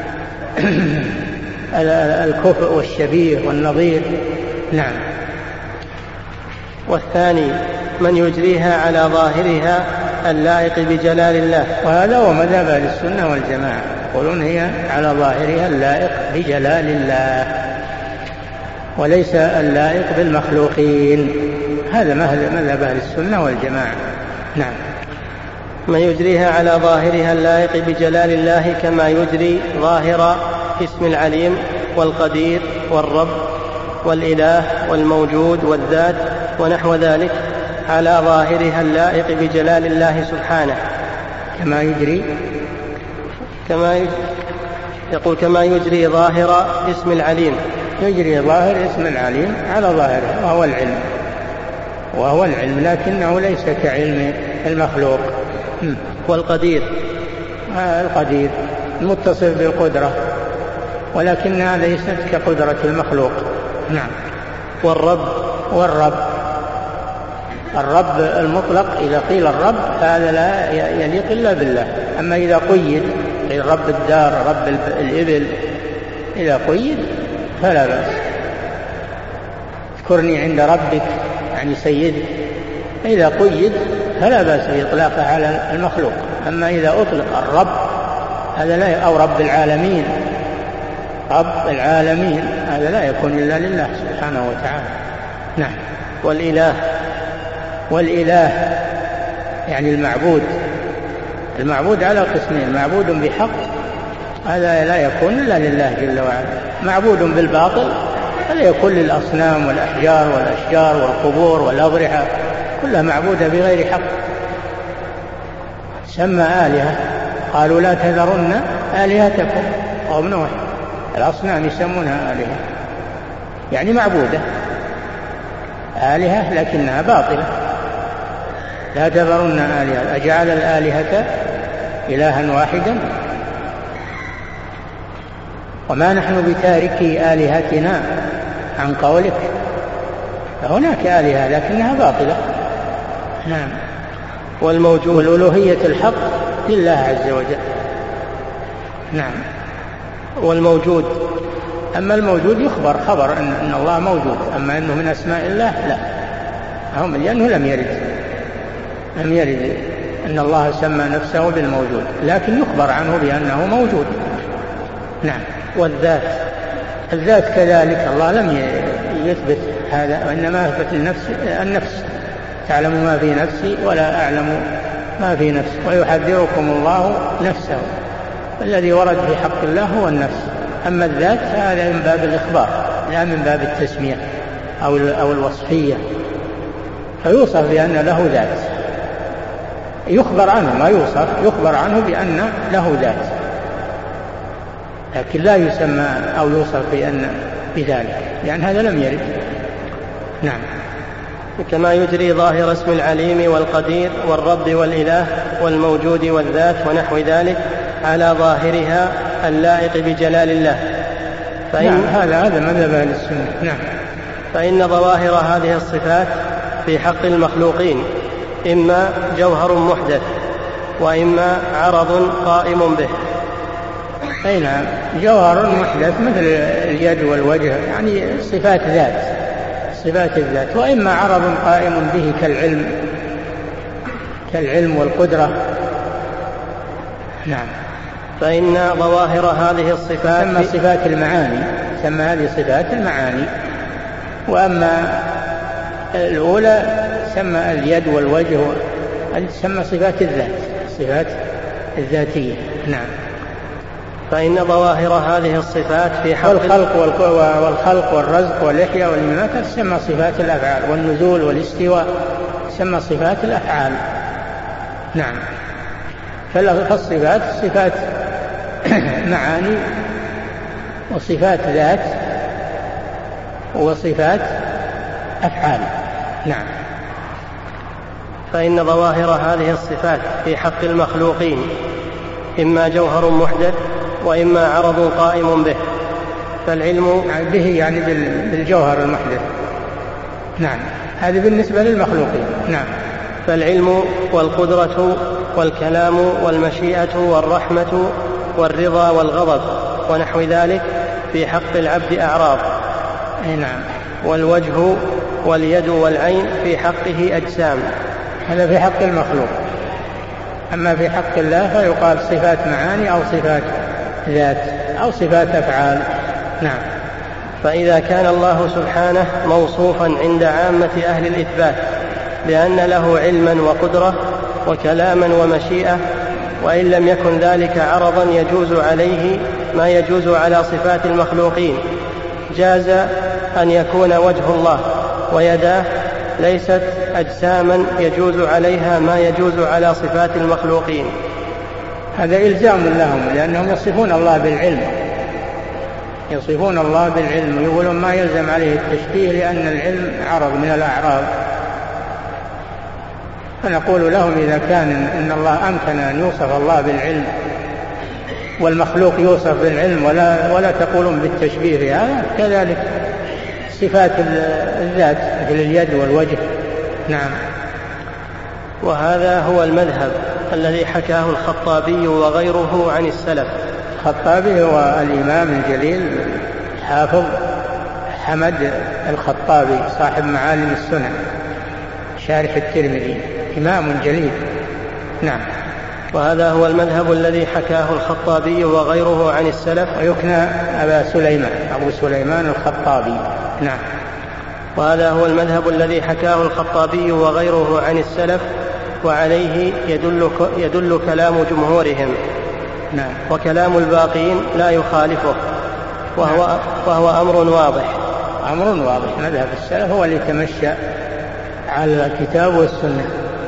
الكفء والشبيه والنظير. نعم. والثاني من يجريها على ظاهرها اللائق بجلال الله، وهذا هو مذهب أهل السنة والجماعة، يقولون هي على ظاهرها اللائق بجلال الله وليس اللائق بالمخلوقين. هذا مذهب أهل السنة والجماعة. نعم. من يجريها على ظاهرها اللائق بجلال الله كما يجري ظاهر اسم العليم والقدير والرب والإله والموجود والذات ونحو ذلك على ظاهرها اللائق بجلال الله سبحانه. كما يجري كما يجري يقول كما يجري ظاهر اسم العليم، يجري ظاهر اسم العليم على ظاهره وهو العلم وهو العلم لكنه ليس كعلم المخلوق. والقدير القدير المتصف بالقدرة ولكنها ليست كقدرة المخلوق. نعم. والرب والرب الرب المطلق إذا قيل الرب هذا لا يليق إلا بالله. أما إذا قيد قيل رب الدار رب الإبل، إذا قيد فلا بأس. اذكرني عند ربك يعني سيد، إذا قيد فلا بأس بإطلاقه على المخلوق. أما إذا أطلق الرب هذا لا، أو رب العالمين، رب العالمين هذا لا يكون إلا لله سبحانه وتعالى. نعم. والإله، والإله يعني المعبود، المعبود على قسمين: معبود بحق هذا لا يكون إلا لله جل وعلا، معبود بالباطل هذا يكون للأصنام والأحجار والأشجار والقبور والأضرحة، كلها معبودة بغير حق. سمى آلهة، قالوا لا تذرن آلهتكم، قوم نوح الأصنام يسمونها آلهة يعني معبودة، آلهة لكنها باطلة. لا تذرن آلهة، أجعل الآلهة إلها واحدا وما نحن بتاركي آلهتنا عن قولك. فهناك آلهة لكنها باطلة. نعم. والموجود، والألوهية الحق لله عز وجل. نعم. والموجود، أما الموجود يخبر خبر أن, أن الله موجود، أما أنه من أسماء الله لا، هم لأنه لم يرد لم يرد أن الله سمى نفسه بالموجود، لكن يخبر عنه بأنه موجود. نعم. والذات، الذات كذلك الله لم يثبت هذا، وإنما أثبت النفس النفس تعلم ما في نفسي ولا أعلم ما في نفسي ويحذركم الله نفسه. الذي ورد في حق الله هو النفس. أما الذات فهذا من باب الإخبار لا من باب التسمية أو أو الوصفية، فيوصف بأن له ذات، يخبر عنه ما يوصف، يخبر عنه بأن له ذات، لكن لا يسمى أو يوصف بأن بذلك، لأن هذا لم يرد. نعم. كما يجري ظاهر اسم العليم والقدير والرب والإله والموجود والذات ونحو ذلك على ظاهرها اللائق بجلال الله. فإن نعم هذا هذا مذهب أهل السنة. نعم. فإن ظواهر هذه الصفات في حق المخلوقين إما جوهر محدث وإما عرض قائم به. أي نعم، جوهر محدث مثل اليد والوجه يعني صفات ذات، صفات الذات، وإما عرض قائم به كالعلم كالعلم والقدرة. نعم. فإن ظواهر هذه الصفات سمى صفات المعاني، سمى هذه صفات المعاني. وأما الأولى سمى اليد والوجه، هذه تسمى صفات الذات، صفات الذاتية. نعم. فإن ظواهر هذه الصفات في حق والخلق والخلق والرزق والإحياء والإماتة تسمى صفات الأفعال، والنزول والاستواء تسمى صفات الأفعال. نعم. فالصفات صفات معاني وصفات ذات وصفات أفعال. نعم. فإن ظواهر هذه الصفات في حق المخلوقين إما جوهر محدث وإما عرض قائم به. فالعلم يعني به يعني بالجوهر المحدث. نعم. هذه بالنسبة للمخلوقين. نعم. فالعلم والقدرة والكلام والمشيئة والرحمة والرضا والغضب ونحو ذلك في حق العبد أعراض. أي نعم. والوجه واليد والعين في حقه أجسام. هذا في حق المخلوق. أما في حق الله فيقال صفات معاني أو صفات ذات أو صفات أفعال. نعم. فإذا كان الله سبحانه موصوفا عند عامة أهل الإثبات بأن له علما وقدرة وكلاما ومشيئة، وإن لم يكن ذلك عرضا يجوز عليه ما يجوز على صفات المخلوقين، جاز أن يكون وجه الله ويداه ليست أجساما يجوز عليها ما يجوز على صفات المخلوقين. هذا إلزام لهم، لأنهم يصفون الله بالعلم، يصفون الله بالعلم، يقولون ما يلزم عليه التشبيه لأن العلم عرض من الأعراض. فنقول لهم إذا كان إن الله أمكن أن يوصف الله بالعلم والمخلوق يوصف بالعلم ولا, ولا تقولون بالتشبيه في هذا، كذلك صفات الذات مثل اليد والوجه. نعم. وهذا هو المذهب الذي حكاه الخطابي وغيره عن السلف. الخطابي هو الإمام الجليل حافظ حمد الخطابي صاحب معالم السنن شارح الترمذي، إمام جليل. نعم. وهذا هو المذهب الذي حكاه الخطابي وغيره عن السلف. ويكنى أبا سليمان أبو سليمان الخطابي. نعم. وهذا هو المذهب الذي حكاه الخطابي وغيره عن السلف، وعليه يدل, يدل كلام جمهورهم. نعم. وكلام الباقين لا يخالفه، وهو, نعم. وهو أمر واضح. أمر واضح. مذهب السلف هو اللي تمشى على الكتاب والسنة.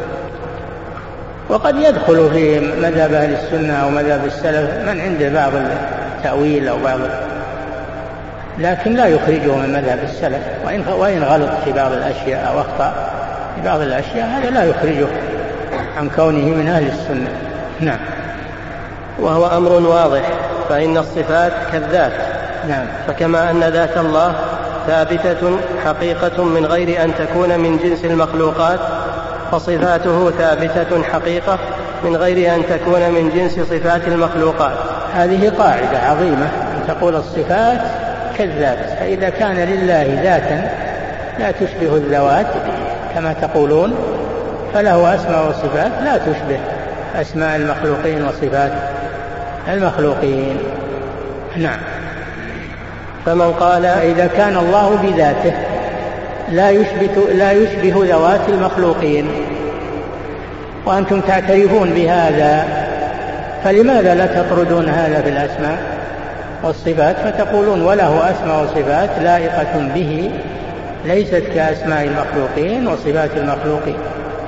وقد يدخل في مذهب أهل السنة أو مذهب السلف من عنده بعض التأويل أو بعض، لكن لا يخرجه من مذهب السلف، وإن غلط في بعض الأشياء أو أخطأ في بعض الأشياء هذا لا يخرجه عن كونه من أهل السنة. نعم. وهو أمر واضح، فإن الصفات كالذات. نعم. فكما أن ذات الله ثابتة حقيقة من غير أن تكون من جنس المخلوقات، فصفاته ثابتة حقيقة من غير أن تكون من جنس صفات المخلوقات. هذه قاعدة عظيمة، أن تقول الصفات كالذات، فإذا كان لله ذاتا لا تشبه الذوات كما تقولون، فله أسماء وصفات لا تشبه أسماء المخلوقين وصفات المخلوقين. نعم. فمن قال إذا كان الله بذاته لا يشبه, لا يشبه ذوات المخلوقين وأنتم تعترفون بهذا، فلماذا لا تطردون هذا في الأسماء والصفات فتقولون وله أسماء وصفات لائقة به ليست كأسماء المخلوقين وصفات المخلوقين؟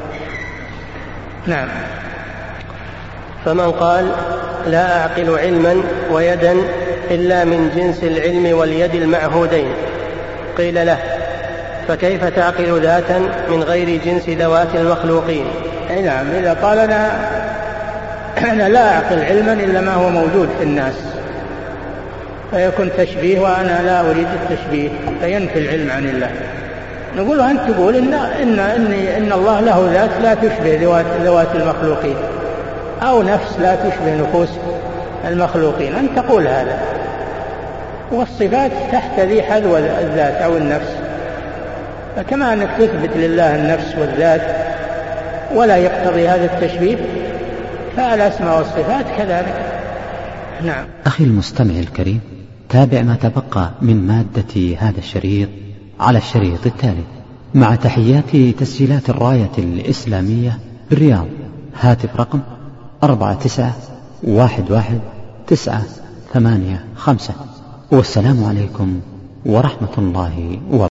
نعم. فمن قال لا أعقل علما ويدا إلا من جنس العلم واليد المعهودين، قيل له فكيف تعقل ذاتا من غير جنس ذوات المخلوقين؟ أي نعم. إذا قال أنا, أنا لا أعقل علما إلا ما هو موجود في الناس فيكون تشبيه، وأنا لا أريد التشبيه فينفي العلم عن الله، نقول أنت تقول إن, إن, إن, إن الله له ذات لا تشبه ذوات, ذوات المخلوقين، أو نفس لا تشبه نفوس المخلوقين، أن تقول هذا. والصفات تحت ذي حذو الذات أو النفس، فكما أنك تثبت لله النفس والذات ولا يقتضي هذا التشبيه فالأسماء والصفات كذلك. نعم. أخي المستمع الكريم، تابع ما تبقى من مادة هذا الشريط على الشريط التالي مع تحيات تسجيلات الراية الإسلامية بالرياض. هاتف رقم أربعة تسعة واحد واحد تسعة ثمانية خمسة. والسلام عليكم ورحمة الله وبركاته.